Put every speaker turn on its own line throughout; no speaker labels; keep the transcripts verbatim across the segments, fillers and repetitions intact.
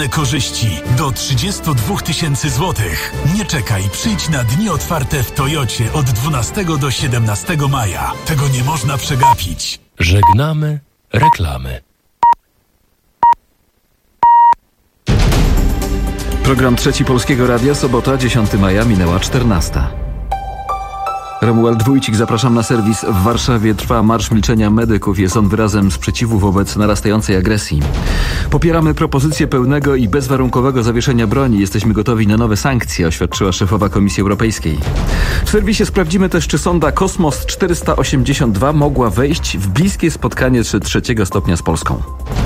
niesłychane korzyści do trzydzieści dwa tysięcy złotych. Nie czekaj, przyjdź na dni otwarte w Toyocie od dwunastego do siedemnastego maja. Tego nie można przegapić.
Żegnamy reklamy.
Program Trzeci Polskiego Radia, sobota, dziesiątego maja, minęła czternasta. Romuald Wójcik, zapraszam na serwis. W Warszawie trwa Marsz Milczenia Medyków. Jest on wyrazem sprzeciwu wobec narastającej agresji. Popieramy propozycję pełnego i bezwarunkowego zawieszenia broni. Jesteśmy gotowi na nowe sankcje, oświadczyła szefowa Komisji Europejskiej. W serwisie sprawdzimy też, czy sonda Kosmos czterysta osiemdziesiąt dwa mogła wejść w bliskie spotkanie trzeciego stopnia z Polską.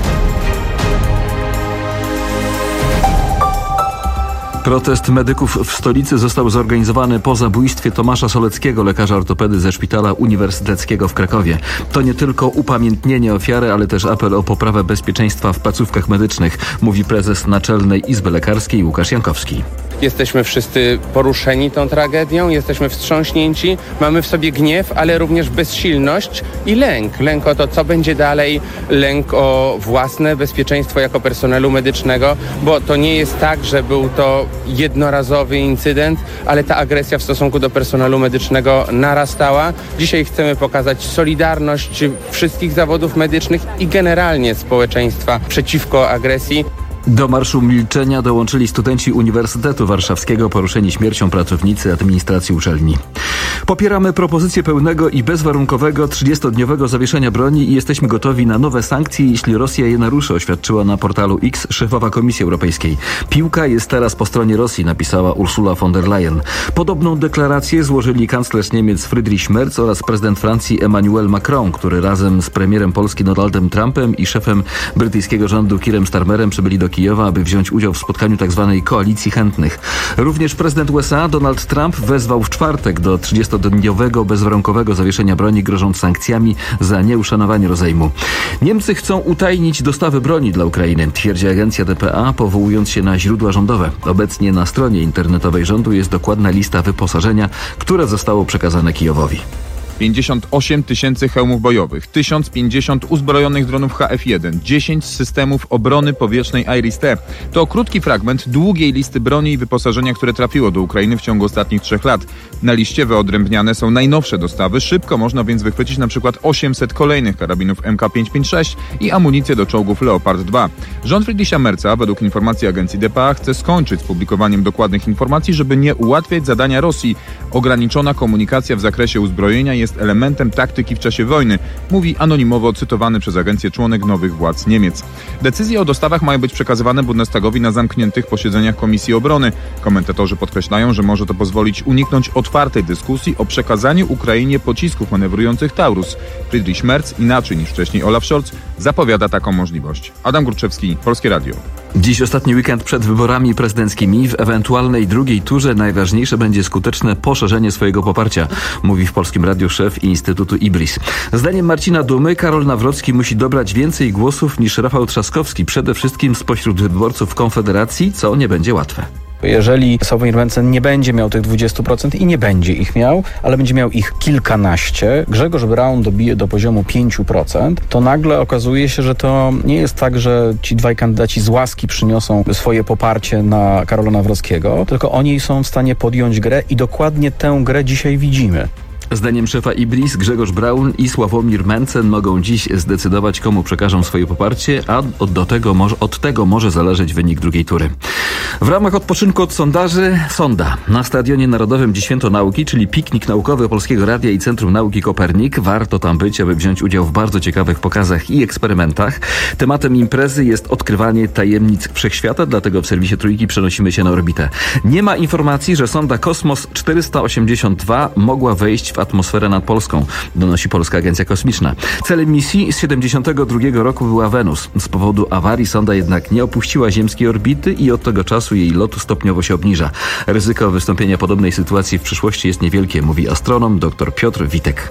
Protest medyków w stolicy został zorganizowany po zabójstwie Tomasza Soleckiego, lekarza ortopedy ze Szpitala Uniwersyteckiego w Krakowie. To nie tylko upamiętnienie ofiary, ale też apel o poprawę bezpieczeństwa w placówkach medycznych, mówi prezes Naczelnej Izby Lekarskiej Łukasz Jankowski.
Jesteśmy wszyscy poruszeni tą tragedią, jesteśmy wstrząśnięci, mamy w sobie gniew, ale również bezsilność i lęk. Lęk o to, co będzie dalej, lęk o własne bezpieczeństwo jako personelu medycznego, bo to nie jest tak, że był to jednorazowy incydent, ale ta agresja w stosunku do personelu medycznego narastała. Dzisiaj chcemy pokazać solidarność wszystkich zawodów medycznych i generalnie społeczeństwa przeciwko agresji.
Do Marszu Milczenia dołączyli studenci Uniwersytetu Warszawskiego poruszeni śmiercią pracownicy administracji uczelni. Popieramy propozycję pełnego i bezwarunkowego trzydziestodniowego zawieszenia broni i jesteśmy gotowi na nowe sankcje, jeśli Rosja je naruszy, oświadczyła na portalu X szefowa Komisji Europejskiej. Piłka jest teraz po stronie Rosji, napisała Ursula von der Leyen. Podobną deklarację złożyli kanclerz Niemiec Friedrich Merz oraz prezydent Francji Emmanuel Macron, który razem z premierem Polski Donaldem Trumpem i szefem brytyjskiego rządu Keirem Starmerem przybyli do Kijowa, aby wziąć udział w spotkaniu tzw. koalicji chętnych. Również prezydent U S A Donald Trump wezwał w czwartek do trzydziestodniowego bezwarunkowego zawieszenia broni, grożąc sankcjami za nieuszanowanie rozejmu. Niemcy chcą utajnić dostawy broni dla Ukrainy, twierdzi agencja D P A, powołując się na źródła rządowe. Obecnie na stronie internetowej rządu jest dokładna lista wyposażenia, które zostało przekazane Kijowowi.
pięćdziesiąt osiem tysięcy hełmów bojowych, tysiąc pięćdziesiąt uzbrojonych dronów H F jeden, dziesięć systemów obrony powietrznej IRIS-T. To krótki fragment długiej listy broni i wyposażenia, które trafiło do Ukrainy w ciągu ostatnich trzech lat. Na liście wyodrębniane są najnowsze dostawy. Szybko można więc wychwycić na przykład osiemset kolejnych karabinów M K pięćset pięćdziesiąt sześć i amunicję do czołgów Leopard dwa. Rząd Friedricha Merza, według informacji agencji D P A, chce skończyć z publikowaniem dokładnych informacji, żeby nie ułatwiać zadania Rosji. Ograniczona komunikacja w zakresie uzbrojenia jest jest elementem taktyki w czasie wojny, mówi anonimowo cytowany przez agencję członek nowych władz Niemiec. Decyzje o dostawach mają być przekazywane Bundestagowi na zamkniętych posiedzeniach Komisji Obrony. Komentatorzy podkreślają, że może to pozwolić uniknąć otwartej dyskusji o przekazaniu Ukrainie pocisków manewrujących Taurus. Friedrich Merz, inaczej niż wcześniej Olaf Scholz, zapowiada taką możliwość. Adam Górczewski, Polskie Radio.
Dziś ostatni weekend przed wyborami prezydenckimi. W ewentualnej drugiej turze najważniejsze będzie skuteczne poszerzenie swojego poparcia, mówi w Polskim Radiu szef Instytutu Ibris. Zdaniem Marcina Dumy Karol Nawrocki musi dobrać więcej głosów niż Rafał Trzaskowski, przede wszystkim spośród wyborców Konfederacji, co nie będzie łatwe.
Jeżeli Sławomir Mencen nie będzie miał tych dwudziestu procent i nie będzie ich miał, ale będzie miał ich kilkanaście, Grzegorz Braun dobije do poziomu pięć procent, to nagle okazuje się, że to nie jest tak, że ci dwaj kandydaci z łaski przyniosą swoje poparcie na Karola Nawrockiego, tylko oni są w stanie podjąć grę i dokładnie tę grę dzisiaj widzimy.
Zdaniem szefa Ibris Grzegorz Braun i Sławomir Mencen mogą dziś zdecydować, komu przekażą swoje poparcie, a od, do tego może, od tego może zależeć wynik drugiej tury. W ramach odpoczynku od sondaży sonda. Na Stadionie Narodowym dziś Święto Nauki, czyli piknik naukowy Polskiego Radia i Centrum Nauki Kopernik. Warto tam być, aby wziąć udział w bardzo ciekawych pokazach i eksperymentach. Tematem imprezy jest odkrywanie tajemnic wszechświata, dlatego w serwisie Trójki przenosimy się na orbitę. Nie ma informacji, że sonda Kosmos czterysta osiemdziesiąt dwa mogła wejść w atmosferę nad Polską, donosi Polska Agencja Kosmiczna. Celem misji z siedemdziesiątego drugiego roku była Wenus. Z powodu awarii sonda jednak nie opuściła ziemskiej orbity i od tego czasu jej lotu stopniowo się obniża. Ryzyko wystąpienia podobnej sytuacji w przyszłości jest niewielkie, mówi astronom dr Piotr Witek.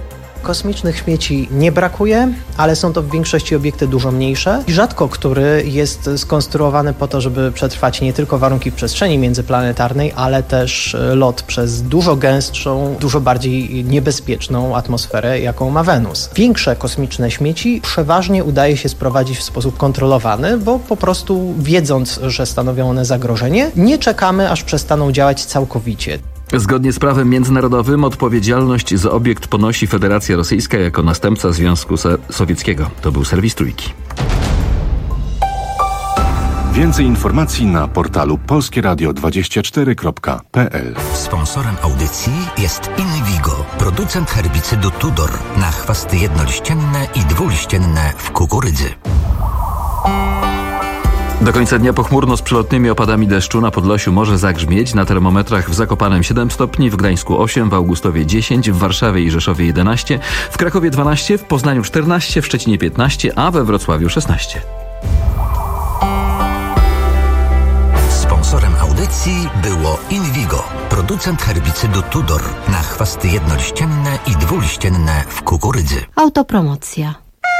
Kosmicznych śmieci nie brakuje, ale są to w większości obiekty dużo mniejsze i rzadko który jest skonstruowany po to, żeby przetrwać nie tylko warunki w przestrzeni międzyplanetarnej, ale też lot przez dużo gęstszą, dużo bardziej niebezpieczną atmosferę, jaką ma Wenus. Większe kosmiczne śmieci przeważnie udaje się sprowadzić w sposób kontrolowany, bo po prostu wiedząc, że stanowią one zagrożenie, nie czekamy, aż przestaną działać całkowicie.
Zgodnie z prawem międzynarodowym odpowiedzialność za obiekt ponosi Federacja Rosyjska jako następca Związku Sowieckiego. To był serwis Trójki.
Więcej informacji na portalu polskie radio dwadzieścia cztery kropka p l.
Sponsorem audycji jest Invigo, producent herbicydu Tudor na chwasty jednoliścienne i dwuliścienne w kukurydzy.
Do końca dnia pochmurno z przelotnymi opadami deszczu. Na Podlasiu może zagrzmieć. Na termometrach w Zakopanem siedem stopni, w Gdańsku osiem, w Augustowie dziesięć, w Warszawie i Rzeszowie jedenaście, w Krakowie dwanaście, w Poznaniu czternaście, w Szczecinie piętnaście, a we Wrocławiu szesnaście.
Sponsorem audycji było Invigo, producent herbicydu Tudor na chwasty jednoliścienne i dwuliścienne w kukurydzy.
Autopromocja.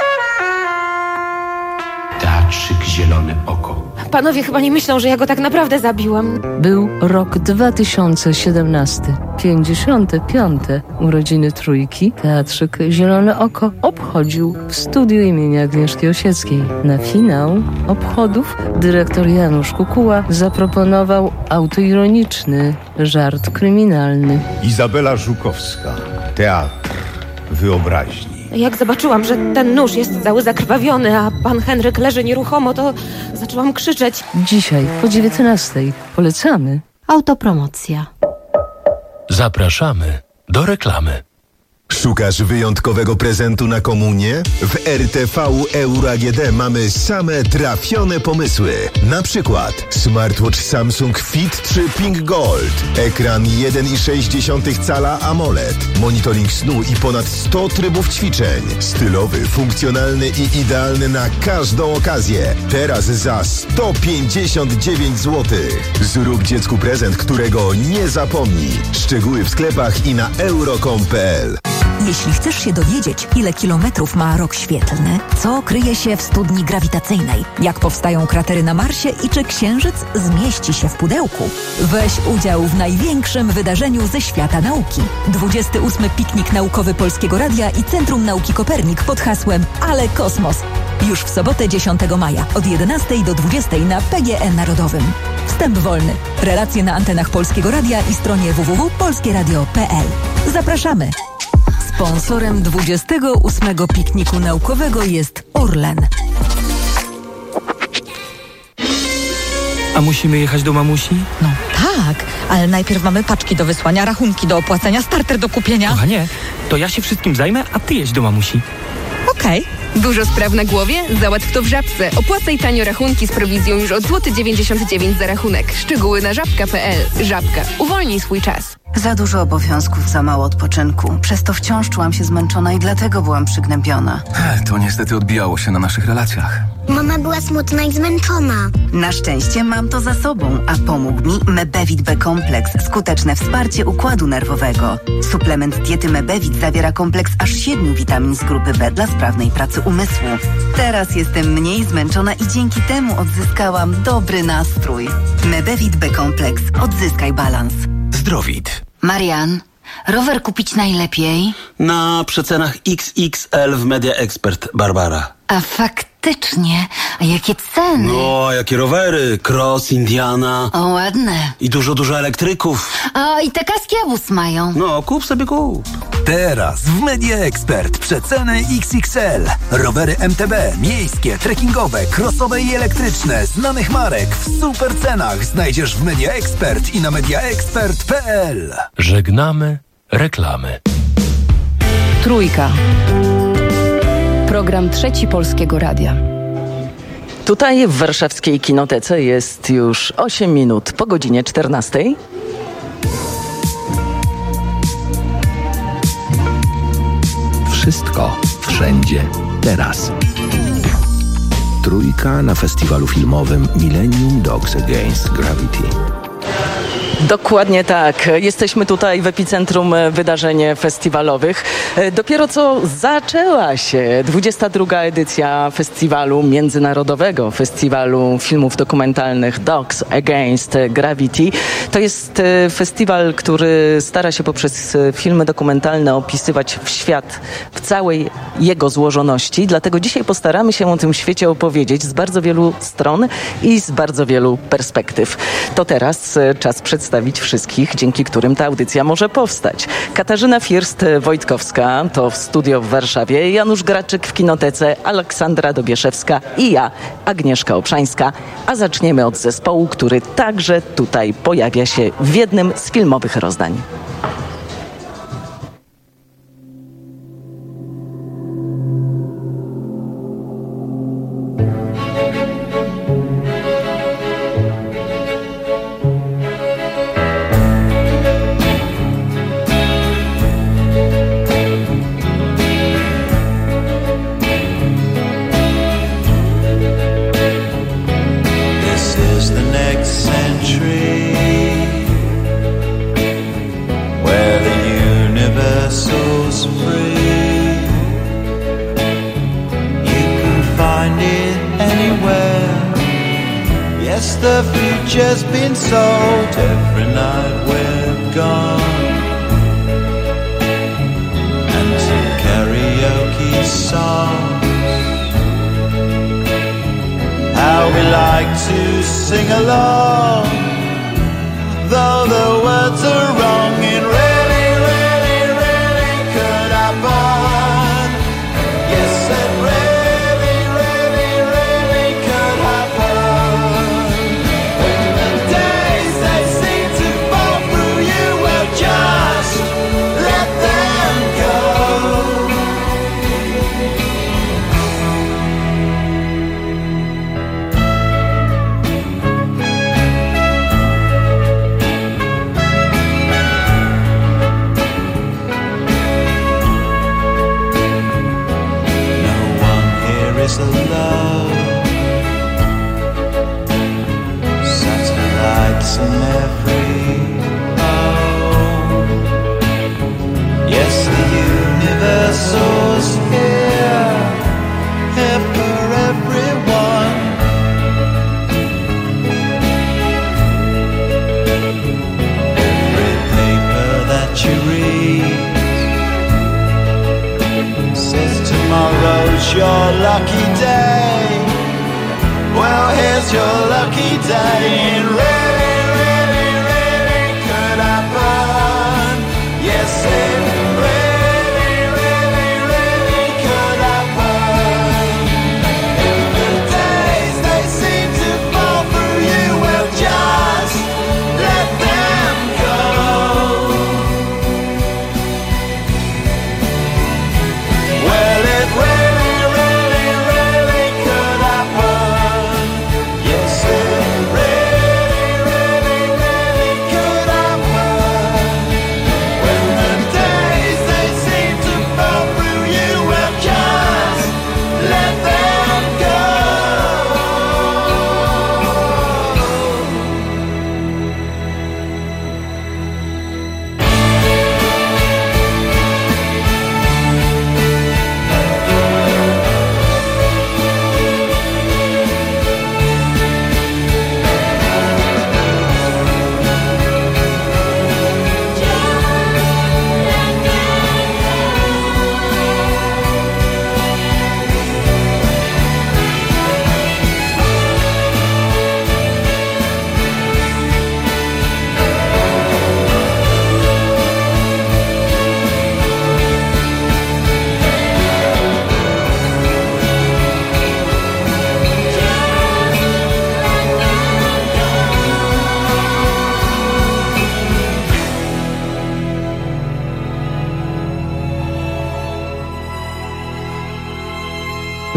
Teatrzyk Zielone Oko.
Panowie chyba nie myślą, że ja go tak naprawdę zabiłam.
Był rok dwa tysiące siedemnasty. pięćdziesiąte piąte urodziny Trójki. Teatrzyk Zielone Oko obchodził w studiu imienia Agnieszki Osieckiej. Na finał obchodów dyrektor Janusz Kukuła zaproponował autoironiczny żart kryminalny.
Izabela Żukowska. Teatr wyobraźni.
Jak zobaczyłam, że ten nóż jest cały zakrwawiony, a pan Henryk leży nieruchomo, to zaczęłam krzyczeć.
Dzisiaj po dziewiętnastej polecamy.
Autopromocja.
Zapraszamy do reklamy.
Szukasz wyjątkowego prezentu na komunię? W R T V Euro A G D mamy same trafione pomysły. Na przykład smartwatch Samsung Fit trzy Pink Gold, ekran jeden i sześć dziesiątych cala AMOLED, monitoring snu i ponad sto trybów ćwiczeń. Stylowy, funkcjonalny i idealny na każdą okazję. Teraz za sto pięćdziesiąt dziewięć złotych. Zrób dziecku prezent, którego nie zapomni. Szczegóły w sklepach i na euro kropka com kropka p l.
Jeśli chcesz się dowiedzieć, ile kilometrów ma rok świetlny, co kryje się w studni grawitacyjnej, jak powstają kratery na Marsie i czy Księżyc zmieści się w pudełku, weź udział w największym wydarzeniu ze świata nauki. dwudziesty ósmy Piknik Naukowy Polskiego Radia i Centrum Nauki Kopernik pod hasłem Ale Kosmos. Już w sobotę dziesiątego maja od jedenastej do dwudziestej na P G E Narodowym. Wstęp wolny. Relacje na antenach Polskiego Radia i stronie w w w kropka polskie radio kropka p l. Zapraszamy! Sponsorem dwudziestego ósmego Pikniku Naukowego jest Orlen.
A musimy jechać do mamusi?
No tak, ale najpierw mamy paczki do wysłania, rachunki do opłacenia, starter do kupienia.
Aha, nie, to ja się wszystkim zajmę, a ty jedź do mamusi.
Okej. Okay.
Dużo spraw na głowie? Załatw to w Żabce. Opłacaj tanio rachunki z prowizją już od złoty dziewięćdziesiąt dziewięć za rachunek. Szczegóły na żabka kropka p l. Żabka. Uwolnij swój czas.
Za dużo obowiązków, za mało odpoczynku. Przez to wciąż czułam się zmęczona i dlatego byłam przygnębiona.
To niestety odbijało się na naszych relacjach.
Mama była smutna i zmęczona.
Na szczęście mam to za sobą, a pomógł mi Mebevit B Kompleks. Skuteczne wsparcie układu nerwowego. Suplement diety Mebevit zawiera kompleks aż siedmiu witamin z grupy B dla sprawnej pracy umysłu. Teraz jestem mniej zmęczona i dzięki temu odzyskałam dobry nastrój. Mebevit B Kompleks. Odzyskaj balans.
Zdrowit.
Marian, rower kupić najlepiej?
Na przecenach X X L w Media Expert, Barbara.
A faktycznie? A jakie ceny?
No, jakie rowery? Cross, Indiana.
O, ładne.
I dużo, dużo elektryków.
A i te kaski Abus mają.
No, kup sobie kup.
Teraz w Media Expert przeceny X X L. Rowery M T B, miejskie, trekkingowe, crossowe i elektryczne, znanych marek w super cenach znajdziesz w Media Expert i na media expert kropka p l.
Żegnamy reklamy.
Trójka. Program Trzeci Polskiego Radia.
Tutaj w warszawskiej Kinotece jest już osiem minut po godzinie czternastej.
Wszystko, wszędzie, teraz. Trójka na festiwalu filmowym Millennium Dogs Against Gravity.
Dokładnie tak. Jesteśmy tutaj w epicentrum wydarzeń festiwalowych. Dopiero co zaczęła się dwudziesta druga edycja festiwalu, międzynarodowego festiwalu filmów dokumentalnych Dogs Against Gravity. To jest festiwal, który stara się poprzez filmy dokumentalne opisywać świat w całej jego złożoności. Dlatego dzisiaj postaramy się o tym świecie opowiedzieć z bardzo wielu stron i z bardzo wielu perspektyw. To teraz czas przedstawić wszystkich, dzięki którym ta audycja może powstać. Katarzyna First-Wojtkowska, to w studio w Warszawie, Janusz Graczyk w Kinotece, Aleksandra Dobieszewska i ja, Agnieszka Obszańska. A zaczniemy od zespołu, który także tutaj pojawia się w jednym z filmowych rozdań.
Yes, it really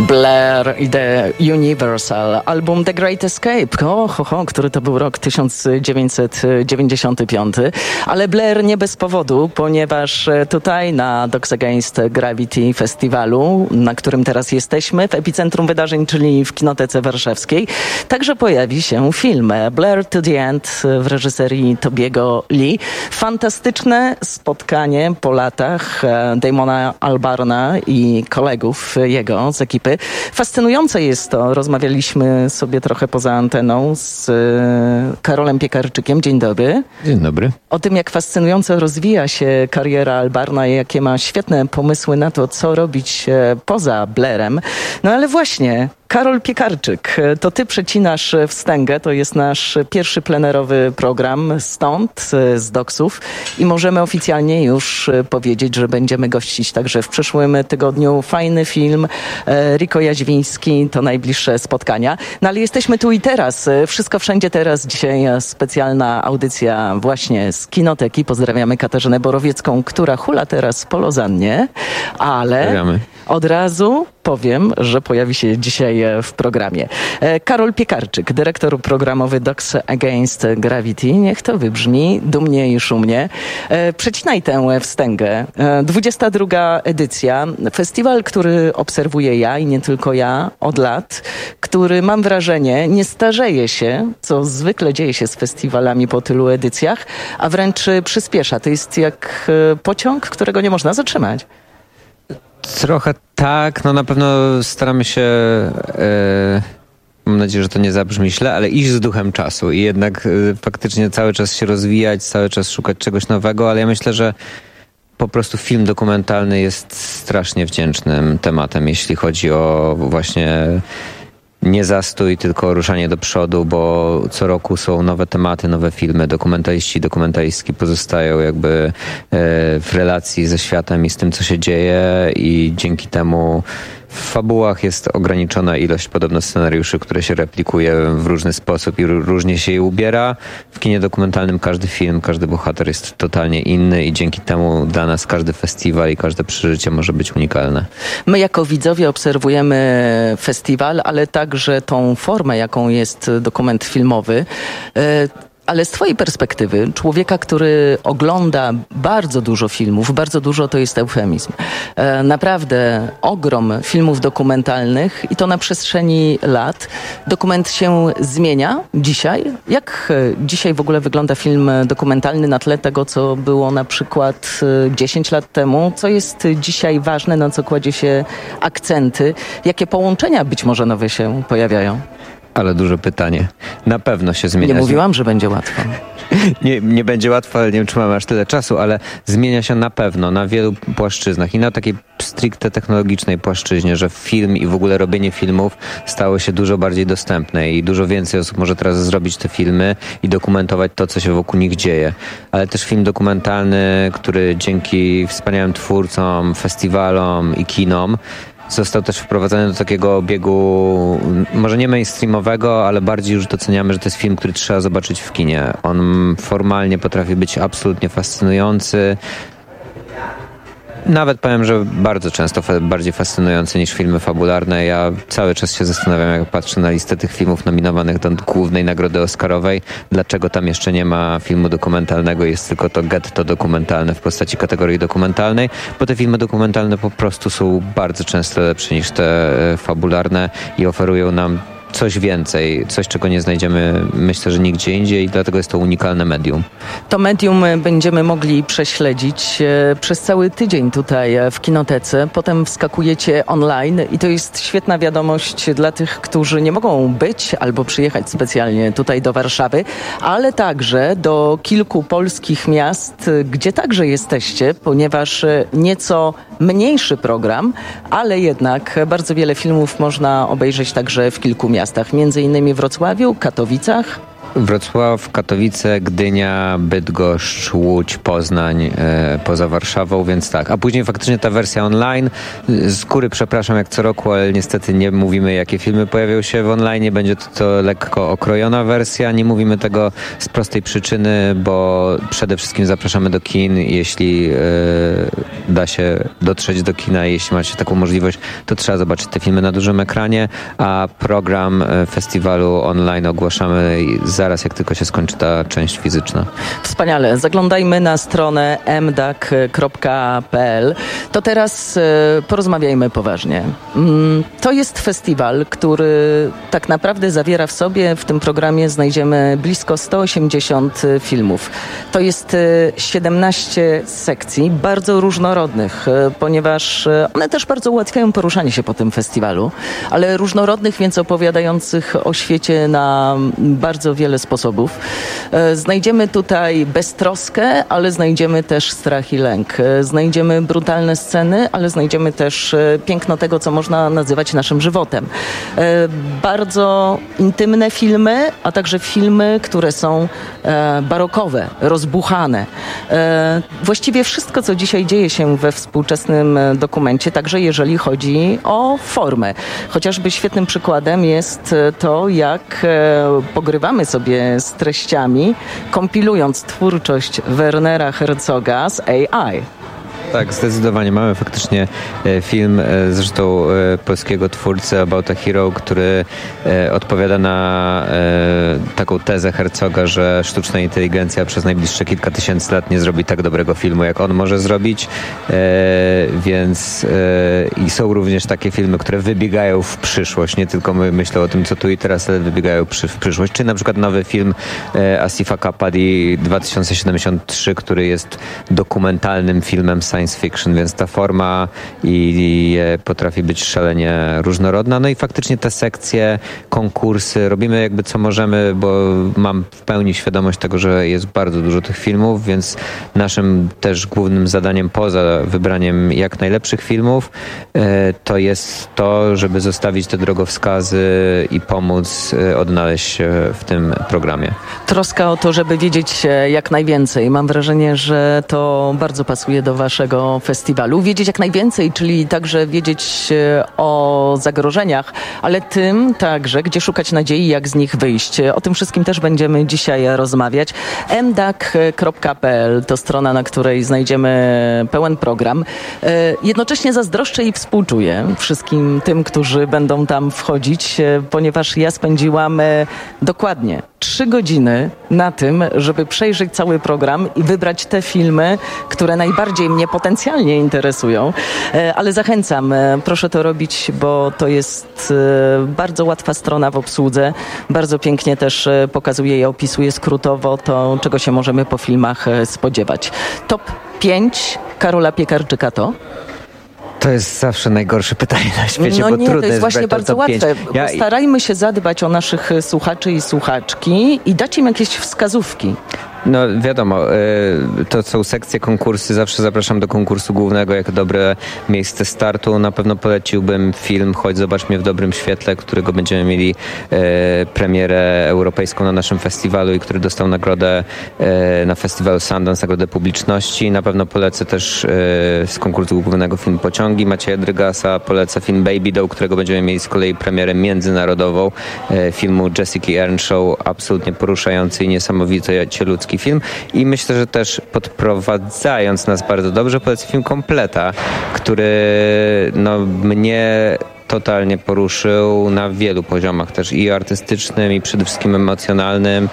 Blair i The Universal, album The Great Escape, o, ho, ho, który to był rok tysiąc dziewięćset dziewięćdziesiąty piąty, ale Blair nie bez powodu, ponieważ tutaj na Dogs Against Gravity Festiwalu, na którym teraz jesteśmy, w epicentrum wydarzeń, czyli w Kinotece Warszawskiej, także pojawi się film Blair to the End w reżyserii Tobiego Lee. Fantastyczne spotkanie po latach Damona Albarna i kolegów jego z ekipy. Fascynujące jest to, rozmawialiśmy sobie trochę poza anteną z Karolem Piekarczykiem. Dzień dobry.
Dzień dobry.
O tym, jak fascynująco rozwija się kariera Albarna i jakie ma świetne pomysły na to, co robić poza Blairem. No ale właśnie, Karol Piekarczyk, to ty przecinasz wstęgę, to jest nasz pierwszy plenerowy program stąd, z Doksów i możemy oficjalnie już powiedzieć, że będziemy gościć także w przyszłym tygodniu fajny film Riko Jaźwiński, to najbliższe spotkania. No ale jesteśmy tu i teraz, wszystko wszędzie teraz, dzisiaj specjalna audycja właśnie z Kinoteki. Pozdrawiamy Katarzynę Borowiecką, która hula teraz po Lozannie, ale Pozdrawiamy. Od razu powiem, że pojawi się dzisiaj w programie. Karol Piekarczyk, dyrektor programowy Dogs Against Gravity. Niech to wybrzmi dumnie i szumnie. Przecinaj tę wstęgę. dwudziesta druga edycja. Festiwal, który obserwuję ja i nie tylko ja od lat, który mam wrażenie nie starzeje się, co zwykle dzieje się z festiwalami po tylu edycjach, a wręcz przyspiesza. To jest jak pociąg, którego nie można zatrzymać.
Trochę tak, no na pewno staramy się, e, mam nadzieję, że to nie zabrzmi źle, ale iść z duchem czasu i jednak e, faktycznie cały czas się rozwijać, cały czas szukać czegoś nowego, ale ja myślę, że po prostu film dokumentalny jest strasznie wdzięcznym tematem, jeśli chodzi o właśnie nie zastój, tylko ruszanie do przodu, bo co roku są nowe tematy, nowe filmy. Dokumentaliści, dokumentalistki pozostają jakby w relacji ze światem i z tym, co się dzieje i dzięki temu w fabułach jest ograniczona ilość podobno scenariuszy, które się replikuje w różny sposób i różnie się je ubiera. W kinie dokumentalnym każdy film, każdy bohater jest totalnie inny i dzięki temu dla nas każdy festiwal i każde przeżycie może być unikalne.
My jako widzowie obserwujemy festiwal, ale także tą formę, jaką jest dokument filmowy. Ale z twojej perspektywy, człowieka, który ogląda bardzo dużo filmów, bardzo dużo to jest eufemizm. E, naprawdę ogrom filmów dokumentalnych i to na przestrzeni lat. Dokument się zmienia dzisiaj. Jak dzisiaj w ogóle wygląda film dokumentalny na tle tego, co było na przykład dziesięć lat temu? Co jest dzisiaj ważne, na co kładzie się akcenty? Jakie połączenia być może nowe się pojawiają?
Ale duże pytanie. Na pewno się zmienia.
Nie mówiłam, że będzie łatwo.
Nie, nie będzie łatwo, ale nie wiem, czy mamy aż tyle czasu, ale zmienia się na pewno na wielu płaszczyznach i na takiej stricte technologicznej płaszczyźnie, że film i w ogóle robienie filmów stało się dużo bardziej dostępne i dużo więcej osób może teraz zrobić te filmy i dokumentować to, co się wokół nich dzieje. Ale też film dokumentalny, który dzięki wspaniałym twórcom, festiwalom i kinom został też wprowadzony do takiego obiegu, może nie mainstreamowego, ale bardziej już doceniamy, że to jest film, który trzeba zobaczyć w kinie. On formalnie potrafi być absolutnie fascynujący. Nawet powiem, że bardzo często fa- bardziej fascynujący niż filmy fabularne. Ja cały czas się zastanawiam, jak patrzę na listę tych filmów nominowanych do głównej nagrody Oscarowej, dlaczego tam jeszcze nie ma filmu dokumentalnego, jest tylko to getto dokumentalne w postaci kategorii dokumentalnej, bo te filmy dokumentalne po prostu są bardzo często lepsze niż te fabularne i oferują nam coś więcej, coś, czego nie znajdziemy, myślę, że nigdzie indziej i dlatego jest to unikalne medium.
To medium będziemy mogli prześledzić przez cały tydzień tutaj w Kinotece. Potem wskakujecie online i to jest świetna wiadomość dla tych, którzy nie mogą być albo przyjechać specjalnie tutaj do Warszawy, ale także do kilku polskich miast, gdzie także jesteście, ponieważ nieco mniejszy program, ale jednak bardzo wiele filmów można obejrzeć także w kilku miastach, między innymi w Wrocławiu, Katowicach.
Wrocław, Katowice, Gdynia, Bydgoszcz, Łódź, Poznań, e, poza Warszawą, więc tak. A później faktycznie ta wersja online. Z góry przepraszam jak co roku, ale niestety nie mówimy, jakie filmy pojawią się w online. Będzie to, to lekko okrojona wersja. Nie mówimy tego z prostej przyczyny, bo przede wszystkim zapraszamy do kin. Jeśli e, da się dotrzeć do kina, jeśli macie taką możliwość, to trzeba zobaczyć te filmy na dużym ekranie, a program festiwalu online ogłaszamy zaraz, jak tylko się skończy ta część fizyczna.
Wspaniale. Zaglądajmy na stronę m d a k kropka p l. To teraz e, porozmawiajmy poważnie. Mm, to jest festiwal, który tak naprawdę zawiera w sobie, w tym programie znajdziemy blisko sto osiemdziesiąt filmów. To jest e, siedemnaście sekcji, bardzo różnorodnych, e, ponieważ e, one też bardzo ułatwiają poruszanie się po tym festiwalu, ale różnorodnych, więc opowiadających o świecie na bardzo wiele sposobów. Znajdziemy tutaj beztroskę, ale znajdziemy też strach i lęk. Znajdziemy brutalne sceny, ale znajdziemy też piękno tego, co można nazywać naszym żywotem. Bardzo intymne filmy, a także filmy, które są barokowe, rozbuchane. Właściwie wszystko, co dzisiaj dzieje się we współczesnym dokumencie, także jeżeli chodzi o formę. Chociażby świetnym przykładem jest to, jak pogrywamy sobie z treściami, kompilując twórczość Wernera Herzoga z A I.
Tak, zdecydowanie. Mamy faktycznie film zresztą polskiego twórcy About a Hero, który odpowiada na taką tezę Herzoga, że sztuczna inteligencja przez najbliższe kilka tysięcy lat nie zrobi tak dobrego filmu, jak on może zrobić. Więc i są również takie filmy, które wybiegają w przyszłość. Nie tylko my myślą o tym, co tu i teraz, ale wybiegają w przyszłość. Czy na przykład nowy film Asifa Kapadi dwa tysiące siedemdziesiąt trzy, który jest dokumentalnym filmem science fiction, więc ta forma i, i potrafi być szalenie różnorodna. No i faktycznie te sekcje, konkursy, robimy jakby co możemy, bo mam w pełni świadomość tego, że jest bardzo dużo tych filmów, więc naszym też głównym zadaniem poza wybraniem jak najlepszych filmów to jest to, żeby zostawić te drogowskazy i pomóc odnaleźć się w tym programie.
Troska o to, żeby wiedzieć jak najwięcej. Mam wrażenie, że to bardzo pasuje do waszego festiwalu. Wiedzieć jak najwięcej, czyli także wiedzieć o zagrożeniach, ale tym także, gdzie szukać nadziei, jak z nich wyjść. O tym wszystkim też będziemy dzisiaj rozmawiać. m d a k kropka p l to strona, na której znajdziemy pełen program. Jednocześnie zazdroszczę i współczuję wszystkim tym, którzy będą tam wchodzić, ponieważ ja spędziłam dokładnie trzy godziny na tym, żeby przejrzeć cały program i wybrać te filmy, które najbardziej mnie potencjalnie interesują. Ale zachęcam, proszę to robić, bo to jest bardzo łatwa strona w obsłudze. Bardzo pięknie też pokazuje i opisuje skrótowo to, czego się możemy po filmach spodziewać. Top pięć Karola Piekarczyka to?
To jest zawsze najgorsze pytanie na świecie,
no
bo
nie,
trudne
to jest właśnie bardzo łatwe.
Ja...
Postarajmy się zadbać o naszych słuchaczy i słuchaczki i dać im jakieś wskazówki.
No wiadomo, to są sekcje, konkursy. Zawsze zapraszam do konkursu głównego jako dobre miejsce startu. Na pewno poleciłbym film Chodź, zobacz mnie w dobrym świetle, którego będziemy mieli premierę europejską na naszym festiwalu i który dostał nagrodę na festiwalu Sundance, nagrodę publiczności. Na pewno polecę też z konkursu głównego film Pociągi Macieja Drygasa. Polecę film Baby Doll, którego będziemy mieli z kolei premierę międzynarodową filmu Jessica Earnshaw. Absolutnie poruszający i niesamowicie ludzki film i myślę, że też podprowadzając nas bardzo dobrze, polecę film Kompleta, który no mnie totalnie poruszył na wielu poziomach, też i artystycznym, i przede wszystkim emocjonalnym.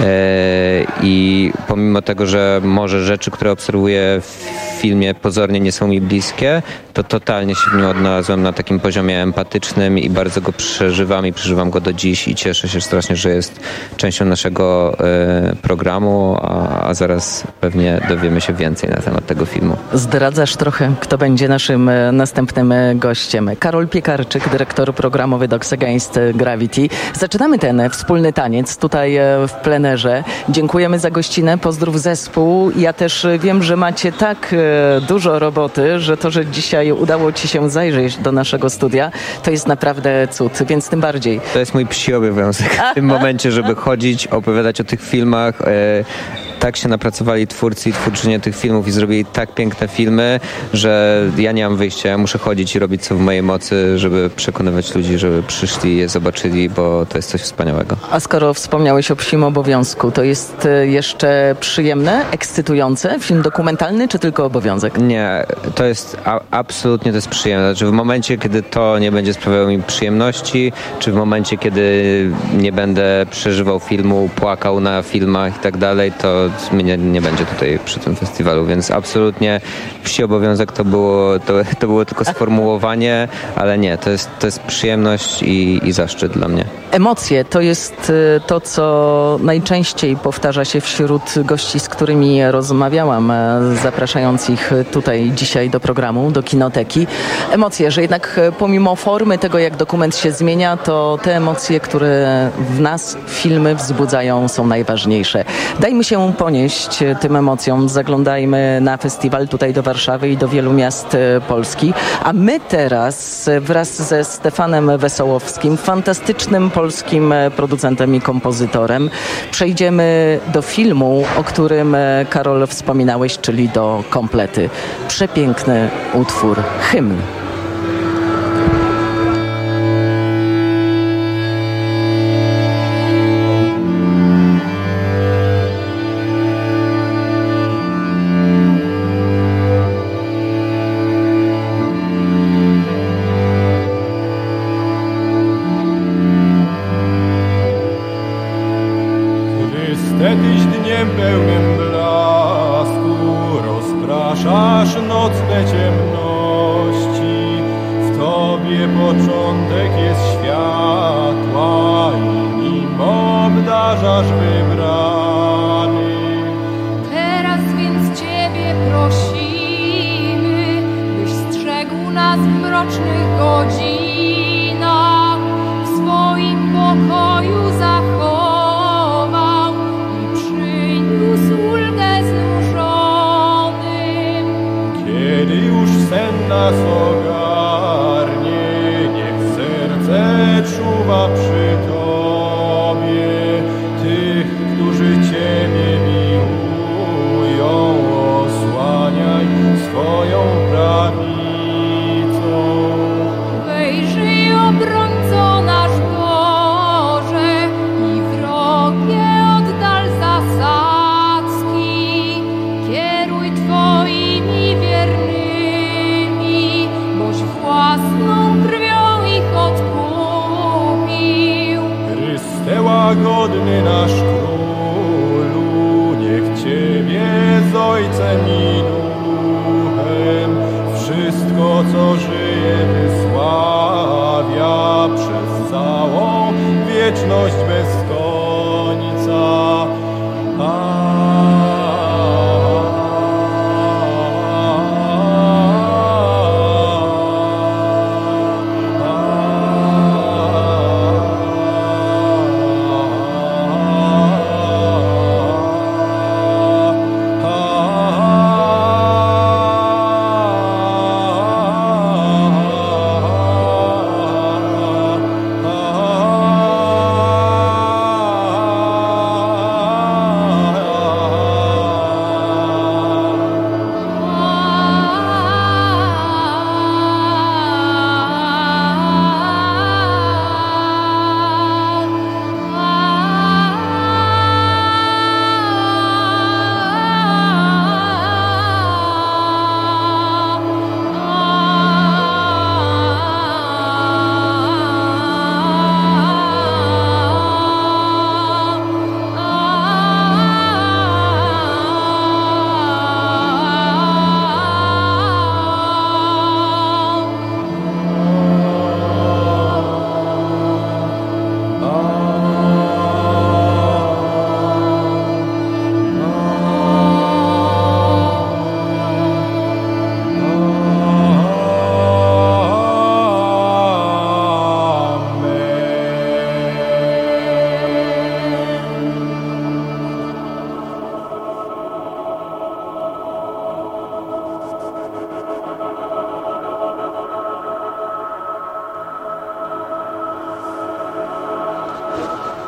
I pomimo tego, że może rzeczy, które obserwuję w filmie pozornie nie są mi bliskie, to totalnie się w nim odnalazłem na takim poziomie empatycznym i bardzo go przeżywam i przeżywam go do dziś i cieszę się strasznie, że jest częścią naszego programu, a, a zaraz pewnie dowiemy się więcej na temat tego filmu.
Zdradzasz trochę, kto będzie naszym następnym gościem. Karol Piekarczyk, dyrektor programowy Dogs Against Gravity. Zaczynamy ten wspólny taniec tutaj w plenerze. Dziękujemy za gościnę, pozdrów zespół. Ja też wiem, że macie tak dużo roboty, że to, że dzisiaj udało ci się zajrzeć do naszego studia, to jest naprawdę cud, więc tym bardziej.
To jest mój psi obowiązek w tym momencie, żeby chodzić, opowiadać o tych filmach. Tak się napracowali twórcy i twórczynie tych filmów i zrobili tak piękne filmy, że ja nie mam wyjścia. Ja muszę chodzić i robić co w mojej mocy, żeby przekonywać ludzi, żeby przyszli i je zobaczyli, bo to jest coś wspaniałego.
A skoro wspomniałeś o psim obowiązku, to jest jeszcze przyjemne, ekscytujące? Film dokumentalny, czy tylko obowiązek?
Nie, to jest a, absolutnie to jest przyjemne. Znaczy w momencie, kiedy to nie będzie sprawiało mi przyjemności, czy w momencie, kiedy nie będę przeżywał filmu, płakał na filmach i tak dalej, to mnie nie będzie tutaj przy tym festiwalu, więc absolutnie psi obowiązek to było, to, to było tylko sformułowanie, ale nie, to jest, to jest przyjemność i, i zaszczyt dla mnie.
Emocje to jest to, co najczęściej powtarza się wśród gości, z którymi rozmawiałam, zapraszając ich tutaj dzisiaj do programu, do kinoteki. Emocje, że jednak pomimo formy tego, jak dokument się zmienia, to te emocje, które w nas filmy wzbudzają, są najważniejsze. Dajmy się ponieść tym emocjom, zaglądajmy na festiwal tutaj do Warszawy i do wielu miast Polski, a my teraz wraz ze Stefanem Wesołowskim, fantastycznym polskim producentem i kompozytorem, przejdziemy do filmu, o którym, Karol, wspominałeś, czyli do Komplety. Przepiękny utwór, hymn.
Weź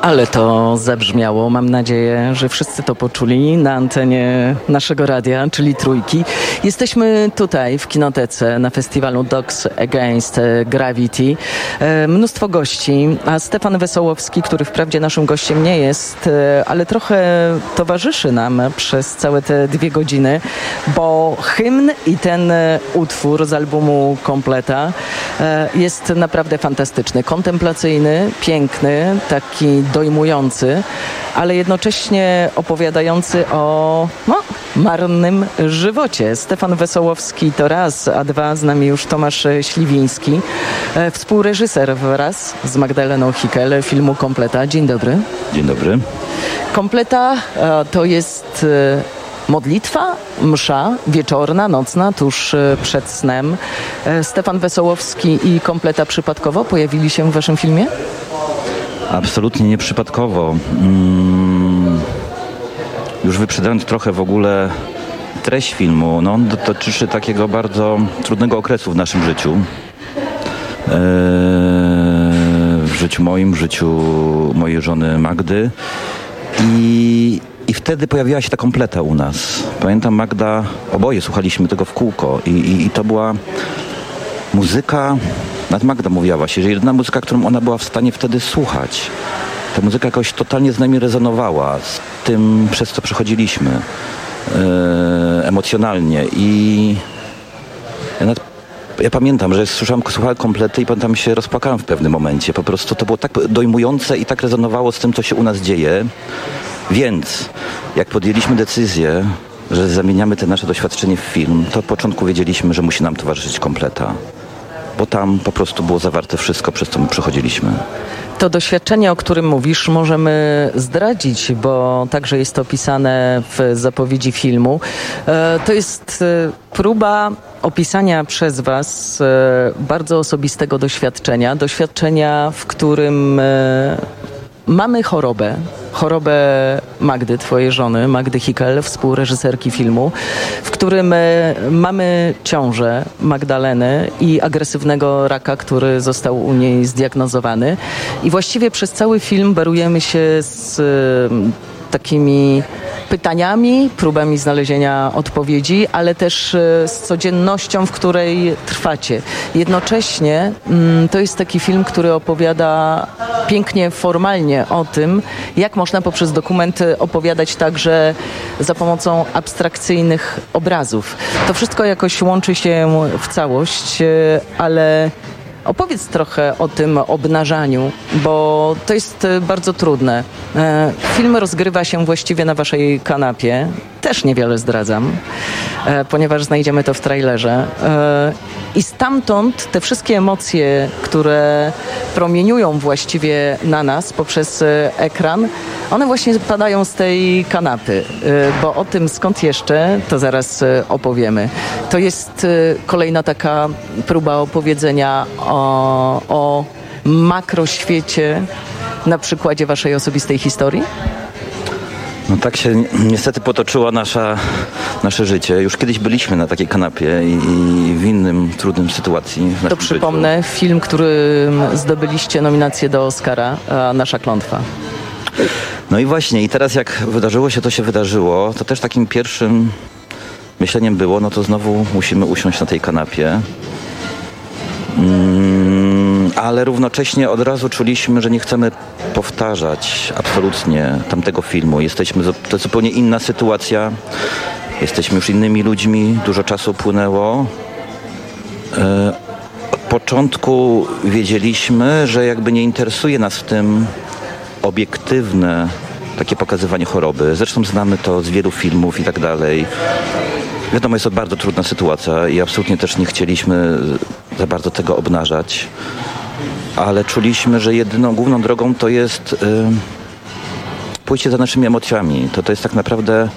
Ale to zabrzmiało. Mam nadzieję, że wszyscy to poczuli na antenie naszego radia, czyli Trójki. Jesteśmy tutaj w Kinotece na festiwalu Dogs Against Gravity. E, mnóstwo gości, a Stefan Wesołowski, który wprawdzie naszym gościem nie jest, e, ale trochę towarzyszy nam przez całe te dwie godziny, bo hymn i ten utwór z albumu Kompleta e, jest naprawdę fantastyczny. Kontemplacyjny, piękny, taki dojmujący, ale jednocześnie opowiadający o no, marnym żywocie. Stefan Wesołowski to raz, a dwa z nami już Tomasz Śliwiński, e, współreżyser wraz z Magdaleną Hikel filmu Kompleta. Dzień dobry.
Dzień dobry.
Kompleta e, to jest e, modlitwa, msza wieczorna, nocna, tuż e, przed snem. E, Stefan Wesołowski i Kompleta przypadkowo pojawili się w waszym filmie?
Absolutnie nieprzypadkowo. Mm, już wyprzedzając trochę w ogóle treść filmu, no on dotyczy takiego bardzo trudnego okresu w naszym życiu. Eee, w życiu moim, w życiu mojej żony Magdy. I, i wtedy pojawiła się ta Kompleta u nas. Pamiętam, Magda, oboje słuchaliśmy tego w kółko i, i, i to była muzyka. Nawet Magda mówiła właśnie, że jedyna muzyka, którą ona była w stanie wtedy słuchać. Ta muzyka jakoś totalnie z nami rezonowała, z tym, przez co przechodziliśmy e, emocjonalnie. I ja, nawet, ja pamiętam, że słyszałem, słuchałem Komplety i pamiętam, się rozpłakałem w pewnym momencie. Po prostu to było tak dojmujące i tak rezonowało z tym, co się u nas dzieje. Więc jak podjęliśmy decyzję, że zamieniamy te nasze doświadczenie w film, to od początku wiedzieliśmy, że musi nam towarzyszyć Kompleta. Bo tam po prostu było zawarte wszystko, przez co my przechodziliśmy.
To doświadczenie, o którym mówisz, możemy zdradzić, bo także jest to opisane w zapowiedzi filmu. To jest próba opisania przez was bardzo osobistego doświadczenia. Doświadczenia, w którym mamy chorobę. Chorobę Magdy, twojej żony, Magdy Hikel, współreżyserki filmu, w którym mamy ciążę Magdaleny i agresywnego raka, który został u niej zdiagnozowany. I właściwie przez cały film barujemy się z takimi pytaniami, próbami znalezienia odpowiedzi, ale też z codziennością, w której trwacie. Jednocześnie mm, to jest taki film, który opowiada pięknie, formalnie o tym, jak można poprzez dokumenty opowiadać także za pomocą abstrakcyjnych obrazów. To wszystko jakoś łączy się w całość, ale opowiedz trochę o tym obnażaniu, bo to jest bardzo trudne. Film rozgrywa się właściwie na waszej kanapie. Też niewiele zdradzam, ponieważ znajdziemy to w trailerze. I stamtąd te wszystkie emocje, które promieniują właściwie na nas poprzez ekran, one właśnie padają z tej kanapy, bo o tym skąd jeszcze, to zaraz opowiemy. To jest kolejna taka próba opowiedzenia o, o makroświecie na przykładzie waszej osobistej historii?
No tak się niestety potoczyło nasza, nasze życie. Już kiedyś byliśmy na takiej kanapie i, i w innym trudnym sytuacji. W
to przypomnę, życiu. Film, którym zdobyliście nominację do Oscara, Nasza klątwa.
No i właśnie, i teraz jak wydarzyło się, to się wydarzyło, to też takim pierwszym myśleniem było, no to znowu musimy usiąść na tej kanapie. Mm, ale równocześnie od razu czuliśmy, że nie chcemy powtarzać absolutnie tamtego filmu. Jesteśmy, to jest zupełnie inna sytuacja. Jesteśmy już innymi ludźmi, dużo czasu płynęło. E, od początku wiedzieliśmy, że jakby nie interesuje nas w tym obiektywne takie pokazywanie choroby. Zresztą znamy to z wielu filmów i tak dalej. Wiadomo, jest to bardzo trudna sytuacja i absolutnie też nie chcieliśmy za bardzo tego obnażać, ale czuliśmy, że jedyną główną drogą to jest y, pójście za naszymi emocjami. To, to jest tak naprawdę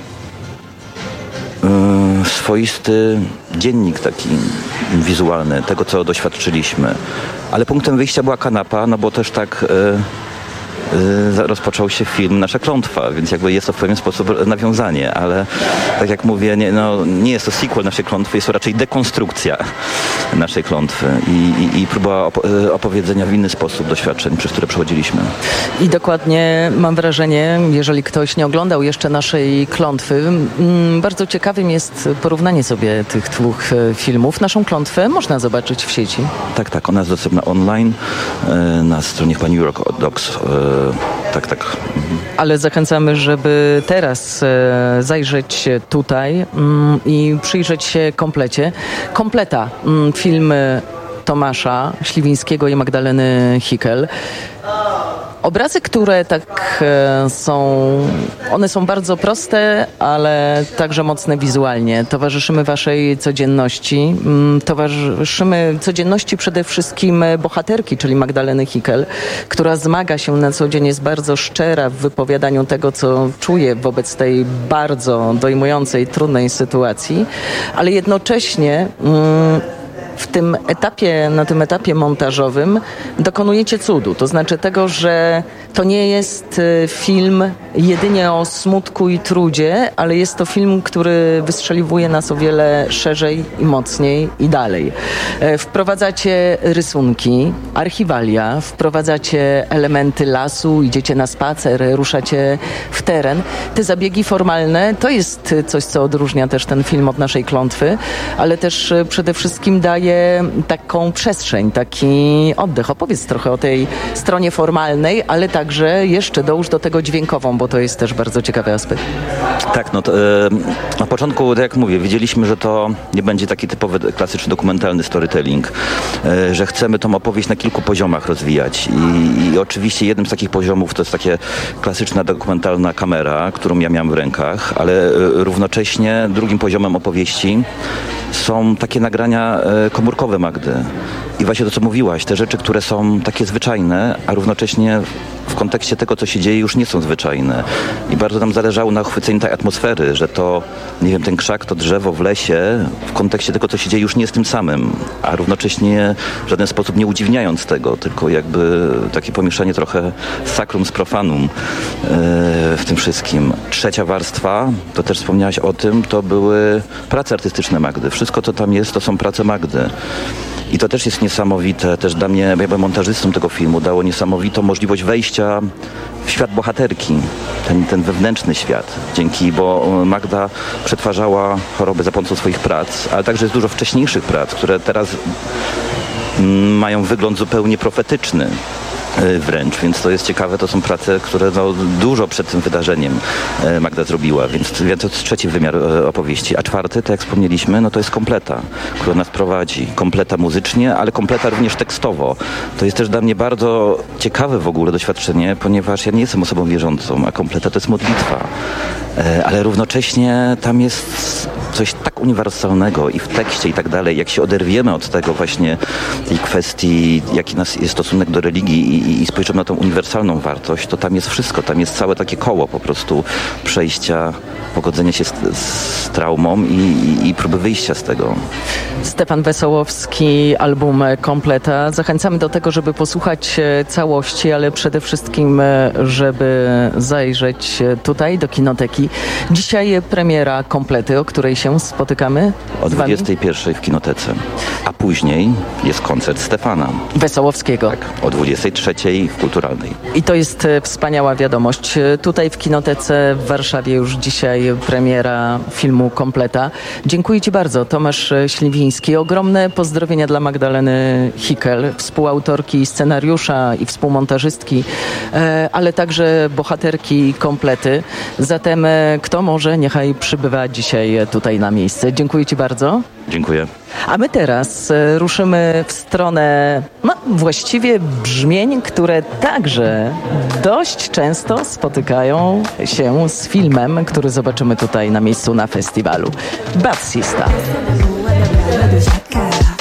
y, swoisty dziennik taki wizualny tego, co doświadczyliśmy. Ale punktem wyjścia była kanapa, no bo też tak y, y, rozpoczął się film Nasza Klątwa, więc jakby jest to w pewien sposób nawiązanie, ale tak jak mówię, nie, no, nie jest to sequel naszej klątwy, jest to raczej dekonstrukcja naszej klątwy i, i, i próba op- opowiedzenia w inny sposób doświadczeń, przez które przechodziliśmy.
I dokładnie mam wrażenie, jeżeli ktoś nie oglądał jeszcze naszej klątwy, mm, bardzo ciekawym jest porównanie sobie tych dwóch filmów. Naszą klątwę można zobaczyć w sieci.
Tak, tak, ona jest dostępna online na stronie chyba New York Docs. Tak, tak.
Ale zachęcamy, żeby teraz zajrzeć tutaj mm, i przyjrzeć się komplecie. Kompleta, mm, filmy Tomasza Śliwińskiego i Magdaleny Hickel. Obrazy, które tak e, są, one są bardzo proste, ale także mocne wizualnie. Towarzyszymy waszej codzienności. Mm, towarzyszymy codzienności przede wszystkim bohaterki, czyli Magdaleny Hickel, która zmaga się na co dzień, jest bardzo szczera w wypowiadaniu tego, co czuje wobec tej bardzo dojmującej, trudnej sytuacji, ale jednocześnie mm, w tym etapie, na tym etapie montażowym dokonujecie cudu. To znaczy tego, że to nie jest film jedynie o smutku i trudzie, ale jest to film, który wystrzeliwuje nas o wiele szerzej i mocniej i dalej. Wprowadzacie rysunki, archiwalia, wprowadzacie elementy lasu, idziecie na spacer, ruszacie w teren. Te zabiegi formalne to jest coś, co odróżnia też ten film od naszej klątwy, ale też przede wszystkim daje taką przestrzeń, taki oddech. Opowiedz trochę o tej stronie formalnej, ale także jeszcze dołóż do tego dźwiękową, bo to jest też bardzo ciekawy aspekt.
Tak, no to, e, na początku, tak jak mówię, wiedzieliśmy, że to nie będzie taki typowy, klasyczny, dokumentalny storytelling, e, że chcemy tą opowieść na kilku poziomach rozwijać i, i oczywiście jednym z takich poziomów to jest takie klasyczna, dokumentalna kamera, którą ja miałem w rękach, ale e, równocześnie drugim poziomem opowieści są takie nagrania e, komórkowe Magdy. I właśnie to, co mówiłaś, te rzeczy, które są takie zwyczajne, a równocześnie w kontekście tego, co się dzieje, już nie są zwyczajne. I bardzo nam zależało na uchwyceniu tej atmosfery, że to, nie wiem, ten krzak, to drzewo w lesie, w kontekście tego, co się dzieje, już nie jest tym samym, a równocześnie w żaden sposób nie udziwniając tego, tylko jakby takie pomieszanie trochę sacrum z profanum yy, w tym wszystkim. Trzecia warstwa, to też wspomniałaś o tym, to były prace artystyczne Magdy. Wszystko, co tam jest, to są prace Magdy. I to też jest niesamowite, też dla mnie, ja byłem montażystą tego filmu, dało niesamowitą możliwość wejścia w świat bohaterki, ten, ten wewnętrzny świat, dzięki, bo Magda przetwarzała chorobę za pomocą swoich prac, ale także jest dużo wcześniejszych prac, które teraz mm, mają wygląd zupełnie profetyczny. Wręcz, więc to jest ciekawe, to są prace, które no, dużo przed tym wydarzeniem Magda zrobiła, więc, więc to jest trzeci wymiar opowieści. A czwarty, tak jak wspomnieliśmy, no to jest kompleta, która nas prowadzi. Kompleta muzycznie, ale kompleta również tekstowo. To jest też dla mnie bardzo ciekawe w ogóle doświadczenie, ponieważ ja nie jestem osobą wierzącą, a kompleta to jest modlitwa. Ale równocześnie tam jest coś tak uniwersalnego i w tekście i tak dalej, jak się oderwiemy od tego właśnie tej kwestii, jaki nas jest stosunek do religii i, i spojrzymy na tą uniwersalną wartość, to tam jest wszystko, tam jest całe takie koło po prostu przejścia, pogodzenia się z, z traumą i, i, i próby wyjścia z tego.
Stefan Wesołowski, album Kompleta. Zachęcamy do tego, żeby posłuchać całości, ale przede wszystkim, żeby zajrzeć tutaj do kinoteki. Dzisiaj premiera Komplety, o której się spotykamy.
O dwudziestej pierwszej w kinotece, a później jest koncert Stefana
Wesołowskiego.
Tak, o dwudziestej trzeciej w Kulturalnej.
I to jest wspaniała wiadomość. Tutaj w kinotece w Warszawie już dzisiaj premiera filmu Kompleta. Dziękuję Ci bardzo, Tomasz Śliwiński. Ogromne pozdrowienia dla Magdaleny Hickel, współautorki scenariusza i współmontażystki, ale także bohaterki Komplety. Zatem kto może, niechaj przybywa dzisiaj tutaj na miejsce. Dziękuję Ci bardzo.
Dziękuję.
A my teraz ruszymy w stronę no, właściwie brzmień, które także dość często spotykają się z filmem, który zobaczymy tutaj na miejscu na festiwalu. Bad Sista.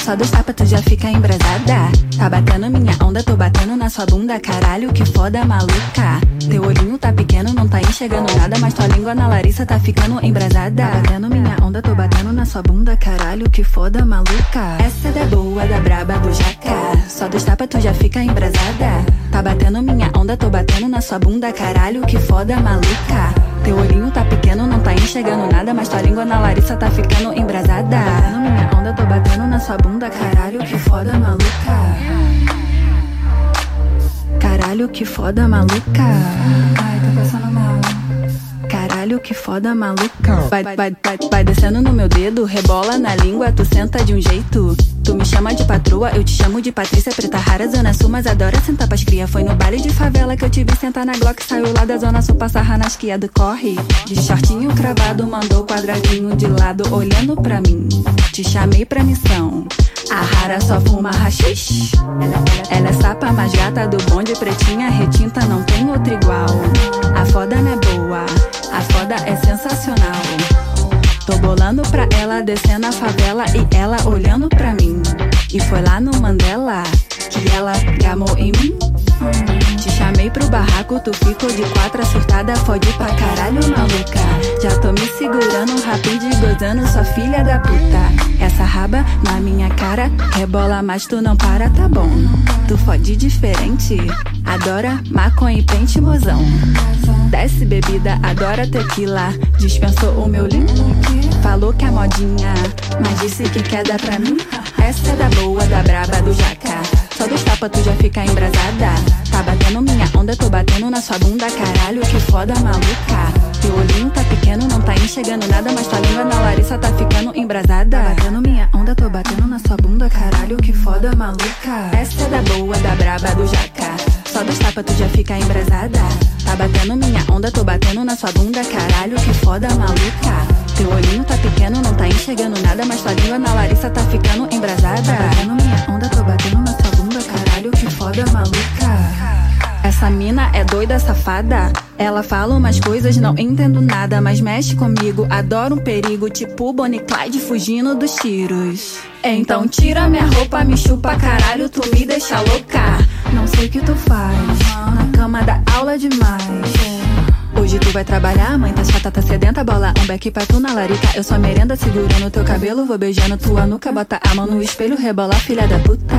Só dois tapas tu já fica embrasada. Tá batendo minha onda, tô batendo na sua bunda. Caralho, que foda, maluca. Teu olhinho tá pequeno, não tá enxergando nada, mas tua língua na Larissa tá ficando embrasada. Tá batendo minha onda, tô batendo na sua bunda. Caralho, que foda, maluca. Essa é da boa, da braba, do jaca. Só dois tapas tu já fica embrasada. Tá batendo minha onda, tô batendo na sua bunda. Caralho, que foda, maluca. Teu olhinho tá pequeno, não tá enxergando nada, mas tua língua na Larissa tá ficando embrasada. Tá batendo minha onda, tô batendo na sua bunda. Caralho, que foda, maluca. Caralho, que foda, maluca. Ai, tô passando mal. Caralho, que foda, maluca. Vai, vai, vai, vai descendo no meu dedo, rebola na língua, tu senta de um jeito. Tu me chama de patroa, eu te chamo de Patrícia. Preta rara, zona sul, mas adora sentar pras cria. Foi no baile de favela que eu te vi sentar na Glock. Saiu lá da zona sul, passar na esquia do corre. De shortinho cravado, mandou quadradinho de lado, olhando pra mim. Te chamei pra missão. A rara só fuma rachixe. Ela, ela é sapa mais gata do bonde, pretinha retinta, não tem outro igual. A foda não é boa, a foda é sensacional. Tô bolando pra ela, descendo a favela e ela olhando pra mim. E foi lá no Mandela que ela gamou em mim. Te chamei pro barraco, tu ficou de quatro, surtada, fode pra caralho, maluca. Já tô me segurando, rápido e gozando, sua filha da puta. Essa raba na minha cara, rebola, mas tu não para, tá bom. Tu fode diferente, adora maconha e pente, mozão. Desce bebida, adora tequila, dispensou o meu link. Falou que é modinha, mas disse que quer dar pra mim. Essa é da boa, da braba, do jaca. Só dois tapas tu já fica embrasada. Tá batendo minha onda, tô batendo na sua bunda. Caralho, que foda, maluca. Teu olhinho tá pequeno, não tá enxergando nada, mas tua língua na Larissa tá ficando embrasada. Tá batendo minha onda, tô batendo na sua bunda. Caralho, que foda, maluca. Essa é da boa, da braba, do jaca. Só dois tapas tu já fica embrasada. Tá batendo minha onda, tô batendo na sua bunda. Caralho, que foda, maluca. Teu olhinho tá pequeno, não tá enxergando nada, mas tua língua na Larissa tá ficando embrasada. Tá batendo minha onda, tô batendo na sua bunda. Caralho, que foda, maluca. Essa mina é doida, safada. Ela fala umas coisas, não entendo nada, mas mexe comigo, adoro um perigo, tipo Bonnie e Clyde fugindo dos tiros. Então tira minha roupa, me chupa, caralho, tu me deixa louca. Não sei o que tu faz, na cama da aula demais. Hoje tu vai trabalhar, mãe, tá chata, tá sedenta, bola um beck pra tu na larica. Eu sou merenda, segurando teu cabelo, vou beijando tua nuca. Bota a mão no espelho, rebola, filha da puta.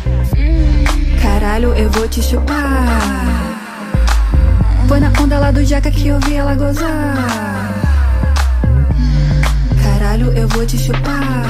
Caralho, eu vou te chupar. Foi na onda lá do jaca que eu vi ela gozar. Caralho, eu vou te chupar.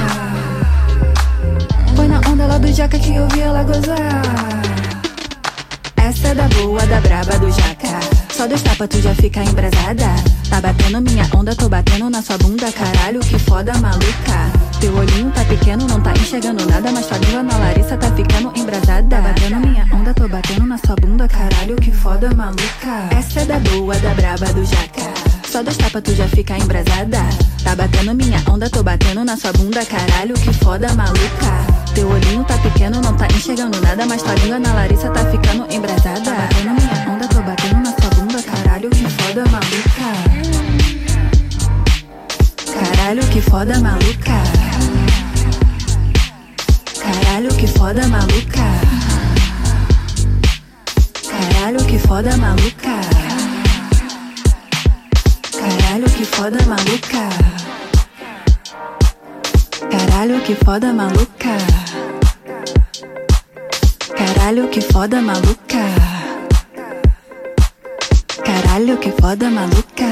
Foi na onda lá do jaca que eu vi ela gozar. Essa é da boa, da braba, do jaca. Só dois tapas tu já fica embrasada. Tá batendo minha onda, tô batendo na sua bunda. Caralho, que foda, maluca. Teu olhinho tá pequeno, não tá enxergando nada, mas tua língua na Larissa tá ficando embrasada. Tá batendo minha onda, tô batendo na sua bunda. Caralho, que foda, maluca. Essa é da boa, da braba, do jaca. Só dois tapas tu já fica embrasada. Tá batendo minha onda, tô batendo na sua bunda. Caralho, que foda, maluca. Teu olhinho tá pequeno, não tá enxergando nada, mas tua língua na Larissa tá ficando embrasada. Tá batendo minha onda, tô batendo na sua bunda. Caralho, que foda, maluca. Caralho, que foda, maluca. Caralho, que foda, maluca. Caralho, que foda, maluca. Caralho, que foda, maluca. Caralho, que foda, maluca. Caralho, que foda, maluca. Caralho, que foda, maluca.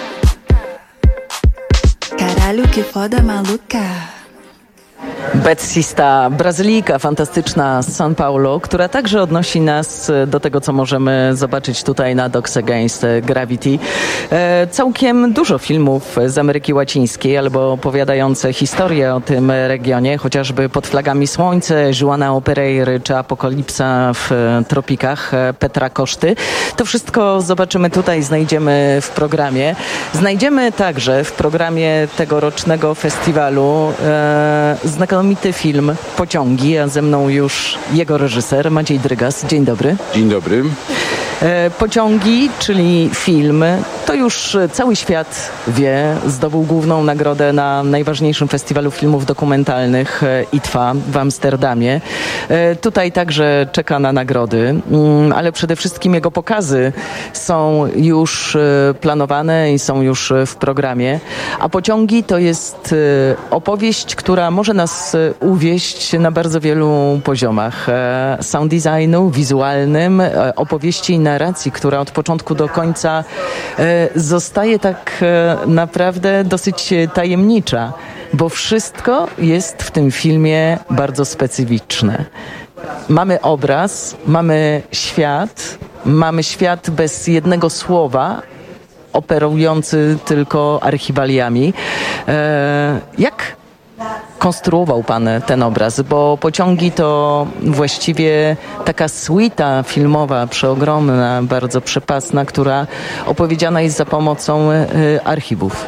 Caralho, que foda, maluca.
Betsista, Brazylijka fantastyczna z São Paulo, która także odnosi nas do tego, co możemy zobaczyć tutaj na Dogs Against Gravity. E, całkiem dużo filmów z Ameryki Łacińskiej, albo opowiadające historię o tym regionie, chociażby Pod flagami słońce, Juana Pereiry czy Apokalipsa w tropikach Petra Koszty. To wszystko zobaczymy tutaj, znajdziemy w programie. Znajdziemy także w programie tegorocznego festiwalu e, znakomity film Pociągi, a ze mną już jego reżyser Maciej Drygas. Dzień dobry.
Dzień dobry.
Pociągi, czyli film, to już cały świat wie, zdobył główną nagrodę na najważniejszym festiwalu filmów dokumentalnych I T F A w Amsterdamie. Tutaj także czeka na nagrody, ale przede wszystkim jego pokazy są już planowane i są już w programie. A Pociągi to jest opowieść, która może nas uwieść na bardzo wielu poziomach. Sound designu, wizualnym, opowieści i narracji, która od początku do końca zostaje tak naprawdę dosyć tajemnicza, bo wszystko jest w tym filmie bardzo specyficzne. Mamy obraz, mamy świat, mamy świat bez jednego słowa, operujący tylko archiwaliami. Jak konstruował pan ten obraz? Bo Pociągi to właściwie taka suita filmowa, przeogromna, bardzo przepasna, która opowiedziana jest za pomocą archiwów.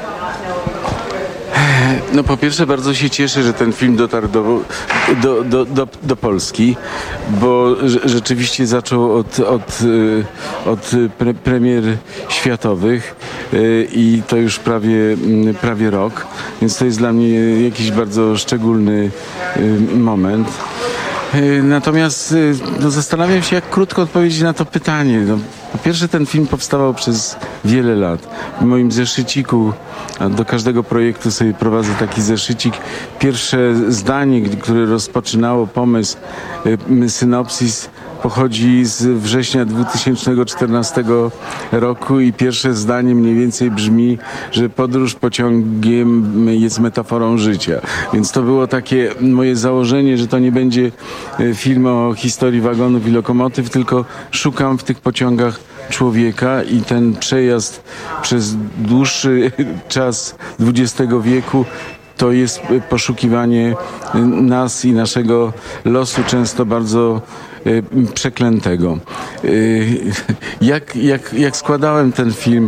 No po pierwsze bardzo się cieszę, że ten film dotarł do, do, do, do, do Polski, bo rzeczywiście zaczął od, od, od pre, premier światowych i to już prawie, prawie rok, więc to jest dla mnie jakiś bardzo szczególny moment. Natomiast no, zastanawiam się, jak krótko odpowiedzieć na to pytanie. No, po pierwsze, ten film powstawał przez wiele lat. W moim zeszyciku, a do każdego projektu sobie prowadzę taki zeszycik. Pierwsze zdanie, które rozpoczynało pomysł, synopsis, pochodzi z września dwa tysiące czternastego roku i pierwsze zdanie mniej więcej brzmi, że podróż pociągiem jest metaforą życia. Więc to było takie moje założenie, że to nie będzie film o historii wagonów i lokomotyw, tylko szukam w tych pociągach człowieka i ten przejazd przez dłuższy czas dwudziestego wieku to jest poszukiwanie nas i naszego losu, często bardzo przeklętego. Jak, jak, jak składałem ten film?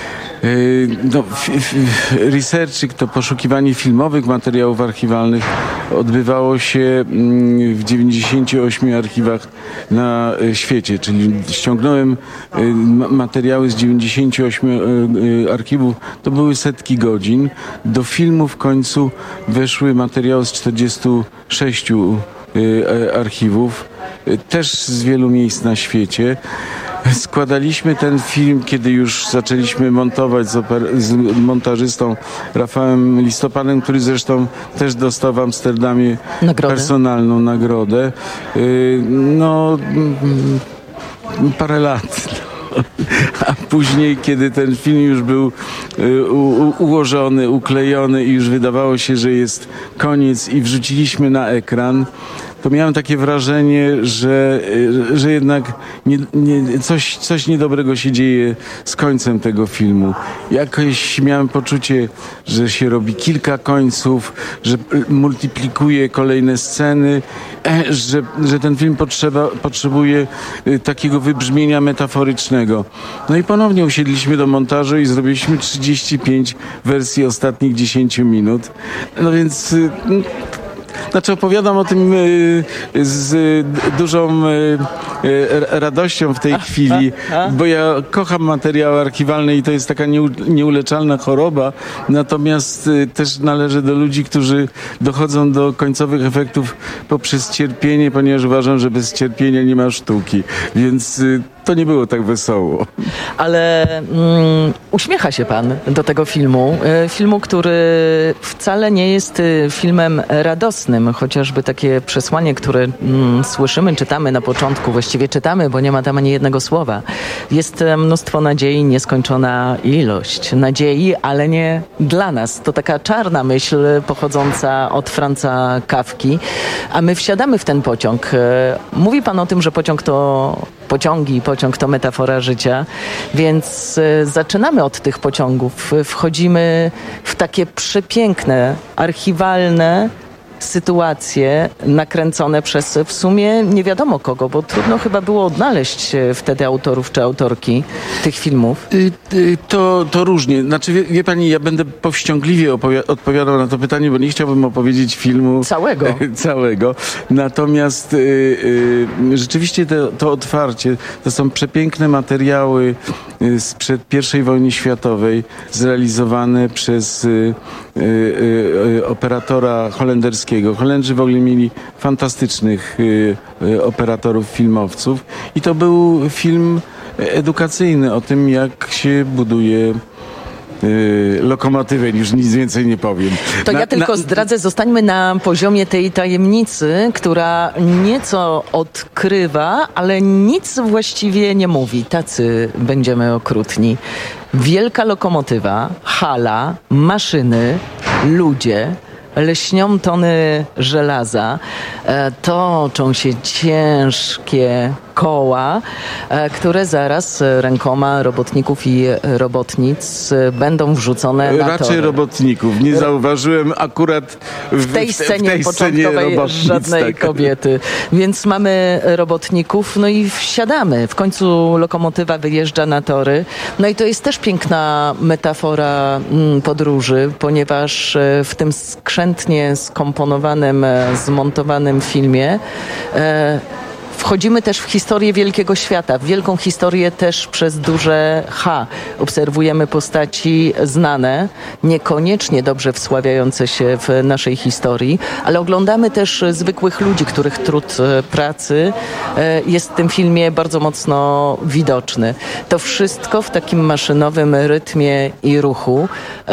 No, researching, to poszukiwanie filmowych materiałów archiwalnych odbywało się w dziewięćdziesięciu ośmiu archiwach na świecie, czyli ściągnąłem materiały z dziewięćdziesięciu ośmiu archiwów, to były setki godzin. Do filmu w końcu weszły materiały z czterdziestu sześciu archiwów, też z wielu miejsc na świecie. Składaliśmy ten film, kiedy już zaczęliśmy montować z, oper- z montażystą Rafałem Listopadem, który zresztą też dostał w Amsterdamie nagrodę. personalną nagrodę. Yy, no, parę lat. A później, kiedy ten film już był y, u, ułożony, uklejony i już wydawało się, że jest koniec i wrzuciliśmy na ekran, to miałem takie wrażenie, że, że jednak nie, nie, coś, coś niedobrego się dzieje z końcem tego filmu. Jakoś miałem poczucie, że się robi kilka końców, że multiplikuje kolejne sceny, że, że ten film potrzeba, potrzebuje takiego wybrzmienia metaforycznego. No i ponownie usiedliśmy do montażu i zrobiliśmy trzydzieści pięć wersji ostatnich dziesięciu minut. No więc... Znaczy opowiadam o tym y, z y, dużą y, y, radością w tej chwili, bo ja kocham materiały archiwalne i to jest taka niu, nieuleczalna choroba, natomiast y, też należę do ludzi, którzy dochodzą do końcowych efektów poprzez cierpienie, ponieważ uważam, że bez cierpienia nie ma sztuki, więc y, to nie było tak wesoło.
Ale mm, uśmiecha się pan do tego filmu. Y, filmu, który wcale nie jest y, filmem radosnym, chociażby takie przesłanie, które mm, słyszymy, czytamy na początku, właściwie czytamy, bo nie ma tam ani jednego słowa. Jest mnóstwo nadziei, nieskończona ilość nadziei, ale nie dla nas. To taka czarna myśl pochodząca od Franza Kafki, a my wsiadamy w ten pociąg. Y, mówi pan o tym, że pociąg to pociągi, pociąg to metafora życia, więc y, zaczynamy od tych pociągów. Wchodzimy w takie przepiękne, archiwalne sytuacje nakręcone przez w sumie nie wiadomo kogo, bo trudno chyba było odnaleźć wtedy autorów czy autorki tych filmów.
Y, y, to, to różnie. Znaczy, wie, wie pani, ja będę powściągliwie opowi- odpowiadał na to pytanie, bo nie chciałbym opowiedzieć filmu
całego.
całego. Natomiast y, y, rzeczywiście to, to otwarcie, to są przepiękne materiały y, sprzed pierwszej wojny światowej, zrealizowane przez y, y, y, operatora holenderskiego. Holendrzy w ogóle mieli fantastycznych y, y, operatorów, filmowców i to był film edukacyjny o tym, jak się buduje Yy, lokomotywę, już nic więcej nie powiem.
To
na,
ja tylko
na...
zdradzę, zostańmy na poziomie tej tajemnicy, która nieco odkrywa, ale nic właściwie nie mówi. Tacy będziemy okrutni. Wielka lokomotywa, hala, maszyny, ludzie, lśnią tony żelaza, e, toczą się ciężkie koła, e, które zaraz rękoma robotników i robotnic będą wrzucone na
Raczej
tory.
robotników. Nie zauważyłem akurat w,
w tej scenie
w tej
początkowej
scenie
żadnej
tak.
kobiety. Więc mamy robotników, no i wsiadamy. W końcu lokomotywa wyjeżdża na tory. No i to jest też piękna metafora mm, podróży, ponieważ e, w tym skrzętnie skomponowanym, e, zmontowanym filmie e, wchodzimy też w historię wielkiego świata, w wielką historię też przez duże H. Obserwujemy postaci znane, niekoniecznie dobrze wsławiające się w naszej historii, ale oglądamy też zwykłych ludzi, których trud pracy jest w tym filmie bardzo mocno widoczny. To wszystko w takim maszynowym rytmie i ruchu.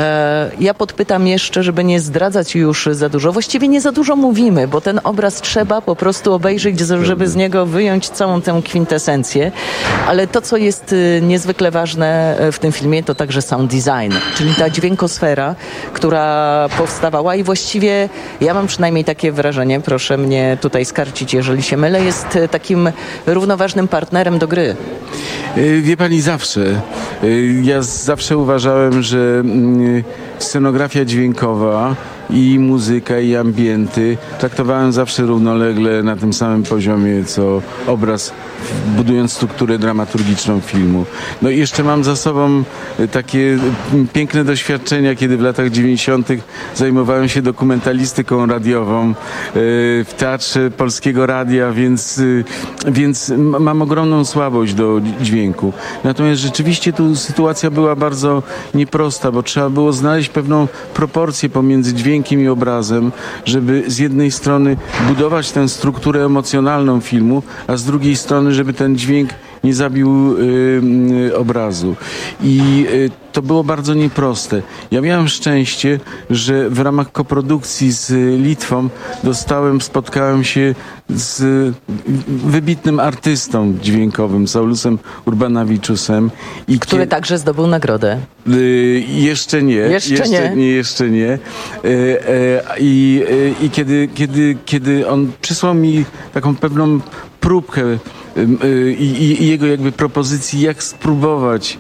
Ja podpytam jeszcze, żeby nie zdradzać już za dużo. Właściwie nie za dużo mówimy, bo ten obraz trzeba po prostu obejrzeć, żeby z niego wyjąć całą tę kwintesencję, ale to, co jest niezwykle ważne w tym filmie, to także sound design, czyli ta dźwiękosfera, która powstawała i właściwie ja mam przynajmniej takie wrażenie, proszę mnie tutaj skarcić, jeżeli się mylę, jest takim równoważnym partnerem do gry.
Wie pani, zawsze. Ja zawsze uważałem, że scenografia dźwiękowa i muzyka, i ambienty traktowałem zawsze równolegle na tym samym poziomie, co obraz, budując strukturę dramaturgiczną filmu. No i jeszcze mam za sobą takie piękne doświadczenia, kiedy w latach dziewięćdziesiątych zajmowałem się dokumentalistyką radiową w Teatrze Polskiego Radia, więc, więc mam ogromną słabość do dźwięku. Natomiast rzeczywiście tu sytuacja była bardzo nieprosta, bo trzeba było znaleźć pewną proporcję pomiędzy dźwiękiem i obrazem, żeby z jednej strony budować tę strukturę emocjonalną filmu, a z drugiej strony, żeby ten dźwięk nie zabił y, y, obrazu. I y, to było bardzo nieproste. Ja miałem szczęście, że w ramach koprodukcji z Litwą dostałem, spotkałem się z wybitnym artystą dźwiękowym, Saulusem Urbanavičiusem. I
Który kie... także zdobył nagrodę.
Y, jeszcze nie.
Jeszcze, jeszcze nie.
nie. Jeszcze nie. Y, y, I y, y, kiedy, kiedy, kiedy on przysłał mi taką pewną próbkę i, i, i jego jakby propozycji, jak spróbować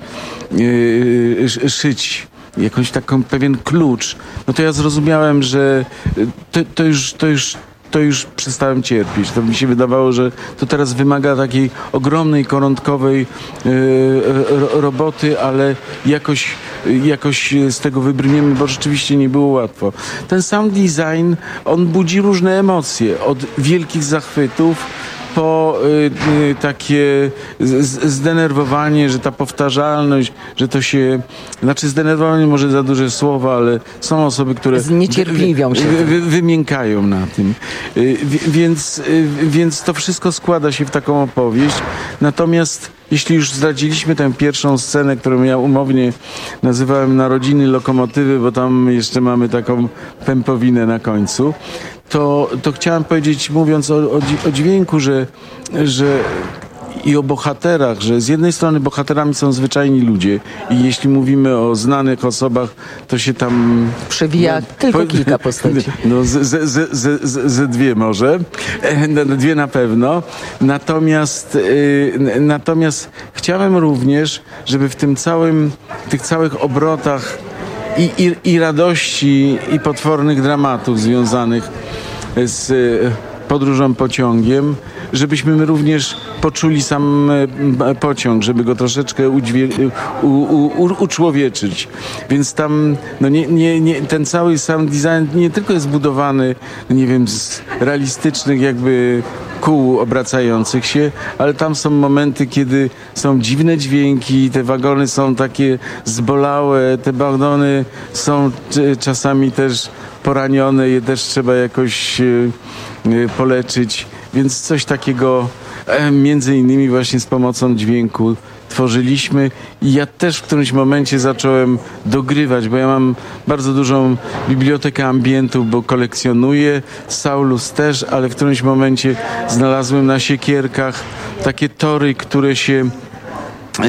yy, szyć jakąś taką pewien klucz, no to ja zrozumiałem, że to, to już, to już to już przestałem cierpieć. To mi się wydawało, że to teraz wymaga takiej ogromnej, koronkowej yy, ro, roboty, ale jakoś, jakoś z tego wybrniemy, bo rzeczywiście nie było łatwo. Ten sound design, on budzi różne emocje, od wielkich zachwytów po y, y, takie z, zdenerwowanie, że ta powtarzalność, że to się... Znaczy zdenerwowanie może za duże słowa, ale są osoby, które...
Zniecierpliwią się.
Wy, wy, wymiękają na tym. Y, więc, y, więc to wszystko składa się w taką opowieść. Natomiast jeśli już zdradziliśmy tę pierwszą scenę, którą ja umownie nazywałem Narodziny Lokomotywy, bo tam jeszcze mamy taką pępowinę na końcu, to, to chciałem powiedzieć, mówiąc o, o, o dźwięku, że, że i o bohaterach, że z jednej strony bohaterami są zwyczajni ludzie i jeśli mówimy o znanych osobach, to się tam...
Przewija no, tylko po, kilka postaci.
No, z, z, z, z, z dwie może, dwie na pewno. Natomiast, y, natomiast chciałem również, żeby w tym całym, w tych całych obrotach i, i, i radości, i potwornych dramatów związanych z podróżą pociągiem, żebyśmy my również poczuli sam pociąg, żeby go troszeczkę udźwier- u, u, u, uczłowieczyć. Więc tam no nie, nie, nie, ten cały sound design nie tylko jest zbudowany, nie wiem, z realistycznych jakby kół obracających się, ale tam są momenty, kiedy są dziwne dźwięki, te wagony są takie zbolałe, te wagony są czasami też poranione, je też trzeba jakoś poleczyć, więc coś takiego między innymi właśnie z pomocą dźwięku tworzyliśmy i ja też w którymś momencie zacząłem dogrywać, bo ja mam bardzo dużą bibliotekę ambientów, bo kolekcjonuję, Saulus też, ale w którymś momencie znalazłem na siekierkach takie tory, które się Yy,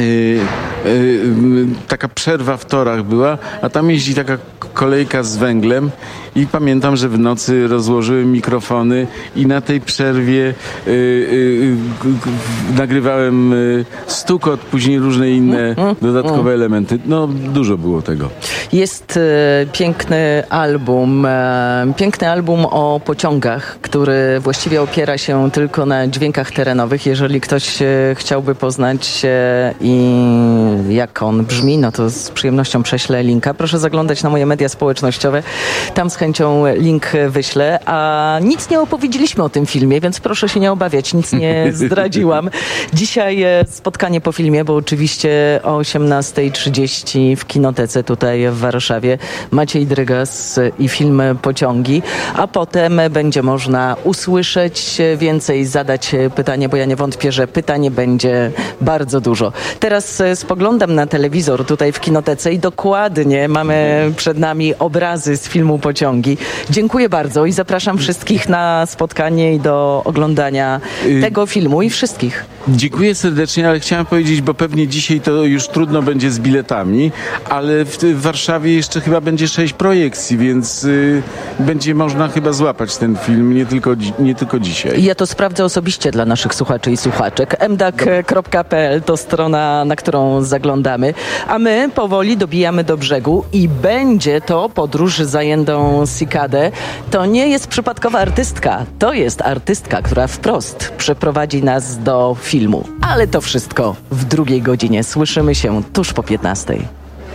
yy, taka przerwa w torach była, a tam jeździ taka kolejka z węglem i pamiętam, że w nocy rozłożyłem mikrofony i na tej przerwie yy, yy, nagrywałem yy, stukot, później różne inne dodatkowe elementy. No dużo było tego.
Jest e, piękny album, e, piękny album o pociągach, który właściwie opiera się tylko na dźwiękach terenowych. Jeżeli ktoś e, chciałby poznać e, i jak on brzmi, no to z przyjemnością prześlę linka. Proszę zaglądać na moje media społecznościowe. Tam z chęcią link wyślę. A nic nie opowiedzieliśmy o tym filmie, więc proszę się nie obawiać. Nic nie zdradziłam. Dzisiaj spotkanie po filmie, bo oczywiście o osiemnasta trzydzieści w Kinotece tutaj w Warszawie. Maciej Drygas i film Pociągi. A potem będzie można usłyszeć więcej, zadać pytanie, bo ja nie wątpię, że pytanie będzie bardzo dużo. Teraz spoglądam na telewizor tutaj w Kinotece i dokładnie mamy przed nami obrazy z filmu Pociągi. Dziękuję bardzo i zapraszam wszystkich na spotkanie i do oglądania tego filmu i wszystkich.
Dziękuję serdecznie, ale chciałem powiedzieć, bo pewnie dzisiaj to już trudno będzie z biletami, ale w, w Warszawie jeszcze chyba będzie sześć projekcji, więc y, będzie można chyba złapać ten film, nie tylko, nie tylko dzisiaj.
Ja to sprawdzę osobiście dla naszych słuchaczy i słuchaczek. m d a k kropka p l to strona, na którą zaglądamy, a my powoli dobijamy do brzegu i będzie to podróż za Jendą Cikadę. To nie jest przypadkowa artystka, to jest artystka, która wprost przeprowadzi nas do filmu. Ale to wszystko w drugiej godzinie. Słyszymy się tuż po piętnastej.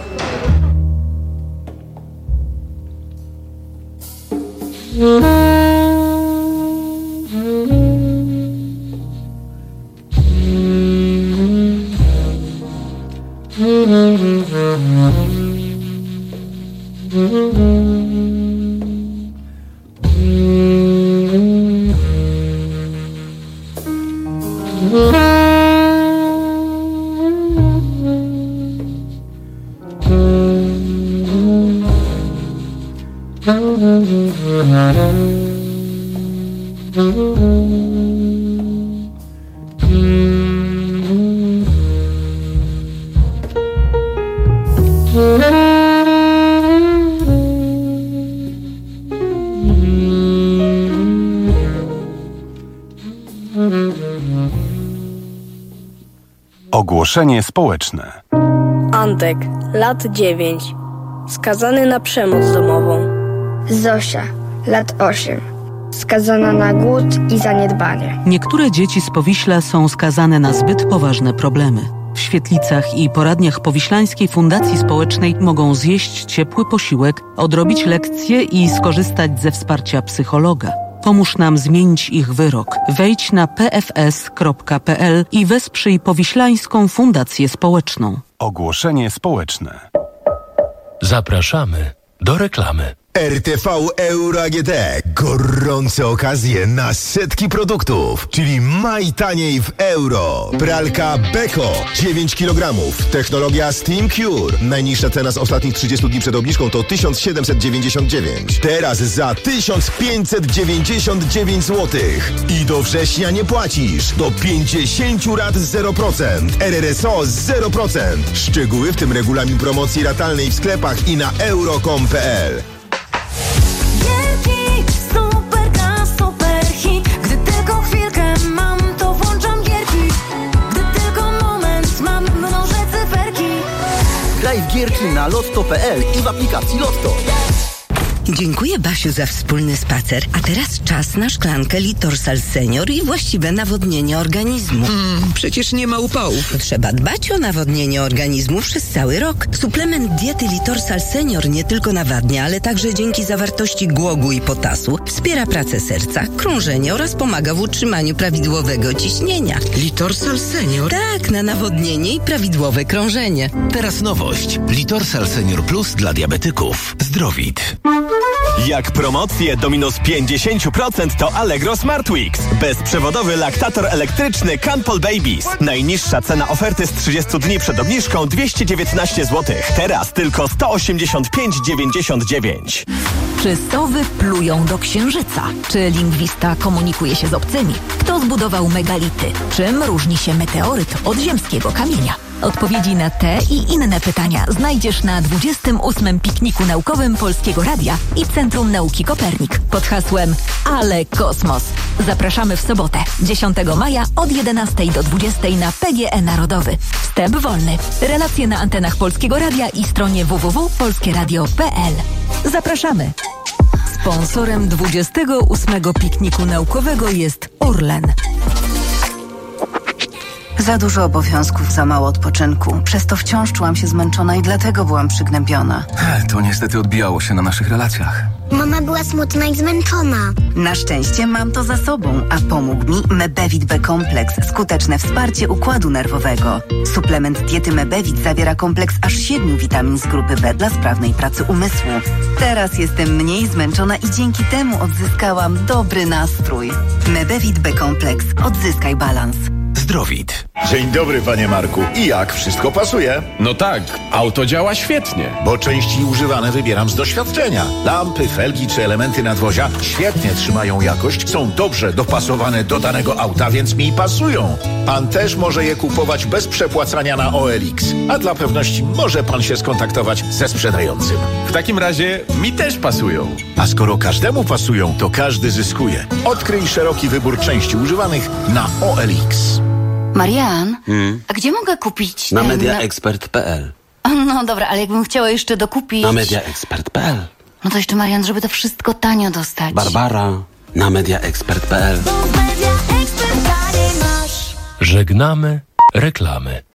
Ogłoszenie społeczne.
Antek, lat dziewięć. Skazany na przemoc domową.
Zosia, lat osiem. Skazana na głód i zaniedbanie.
Niektóre dzieci z Powiśla są skazane na zbyt poważne problemy. W świetlicach i poradniach Powiślańskiej Fundacji Społecznej mogą zjeść ciepły posiłek, odrobić lekcje i skorzystać ze wsparcia psychologa. Pomóż nam zmienić ich wyrok. Wejdź na p f s kropka p l i wesprzyj Powiślańską Fundację Społeczną.
Ogłoszenie społeczne.
Zapraszamy do reklamy.
R T V Euro A G D. Gorące okazje na setki produktów, czyli maj taniej w euro. Pralka Beko dziewięć kilogramów. Technologia Steam Cure. Najniższa cena z ostatnich trzydziestu dni przed obniżką to tysiąc siedemset dziewięćdziesiąt dziewięć. Teraz za tysiąc pięćset dziewięćdziesiąt dziewięć złotych. I do września nie płacisz. Do pięćdziesiąt rat zero procent. R R S O zero procent. Szczegóły, w tym regulamin promocji ratalnej w sklepach i na euro kropka com kropka p l.
Super, super hit. Gdy tylko chwilkę mam, to włączam gierki. Gdy tylko moment mam, mnożę cyferki.
Graj w gierki na lotto kropka p l i w aplikacji Lotto.
Dziękuję, Basiu, za wspólny spacer. A teraz czas na szklankę Litorsal Senior i właściwe nawodnienie organizmu.
Mm, przecież nie ma upałów.
Trzeba dbać o nawodnienie organizmu przez cały rok. Suplement diety Litorsal Senior nie tylko nawadnia, ale także dzięki zawartości głogu i potasu wspiera pracę serca, krążenie oraz pomaga w utrzymaniu prawidłowego ciśnienia.
Litorsal Senior?
Tak, na nawodnienie i prawidłowe krążenie.
Teraz nowość. Litorsal Senior Plus dla diabetyków. Zdrowit.
Jak promocje do minus pięćdziesiąt procent to Allegro Smart Weeks. Bezprzewodowy laktator elektryczny Canpol Babies. Najniższa cena oferty z trzydziestu dni przed obniżką dwieście dziewiętnaście złotych. Teraz tylko sto osiemdziesiąt pięć dziewięćdziesiąt dziewięć.
Czy sowy plują do księżyca? Czy lingwista komunikuje się z obcymi? Kto zbudował megality? Czym różni się meteoryt od ziemskiego kamienia? Odpowiedzi na te i inne pytania znajdziesz na dwudziestym ósmym pikniku naukowym Polskiego Radia i Centrum Nauki Kopernik pod hasłem Ale Kosmos. Zapraszamy w sobotę, dziesiątego maja od jedenastej do dwudziestej na P G E Narodowy. Wstęp wolny. Relacje na antenach Polskiego Radia i stronie w w w kropka polskie radio kropka p l. Zapraszamy. Sponsorem dwudziestego ósmego pikniku naukowego jest Orlen.
Za dużo obowiązków, za mało odpoczynku. Przez to wciąż czułam się zmęczona i dlatego byłam przygnębiona.
To niestety odbijało się na naszych relacjach.
Mama była smutna i zmęczona.
Na szczęście mam to za sobą, a pomógł mi Mebevit B kompleks. Skuteczne wsparcie układu nerwowego. Suplement diety Mebevit zawiera kompleks aż siedmiu witamin z grupy B dla sprawnej pracy umysłu. Teraz jestem mniej zmęczona i dzięki temu odzyskałam dobry nastrój. Mebevit B kompleks. Odzyskaj balans.
Zdrowit.
Dzień dobry, panie Marku. I jak? Wszystko pasuje?
No tak, auto działa świetnie.
Bo części używane wybieram z doświadczenia. Lampy, felgi czy elementy nadwozia świetnie trzymają jakość, są dobrze dopasowane do danego auta, więc mi pasują. Pan też może je kupować bez przepłacania na O L X. A dla pewności może pan się skontaktować ze sprzedającym.
W takim razie mi też pasują.
A skoro każdemu pasują, to każdy zyskuje. Odkryj szeroki wybór części używanych na O L X.
Marian,
Hmm?
a gdzie mogę kupić...
Na
ten-
mediaexpert kropka p l.
No dobra, ale jakbym chciała jeszcze dokupić...
Na mediaexpert kropka p l.
No to jeszcze, Marian, żeby to wszystko tanio dostać.
Barbara. Na mediaexpert kropka p l.
Żegnamy reklamy.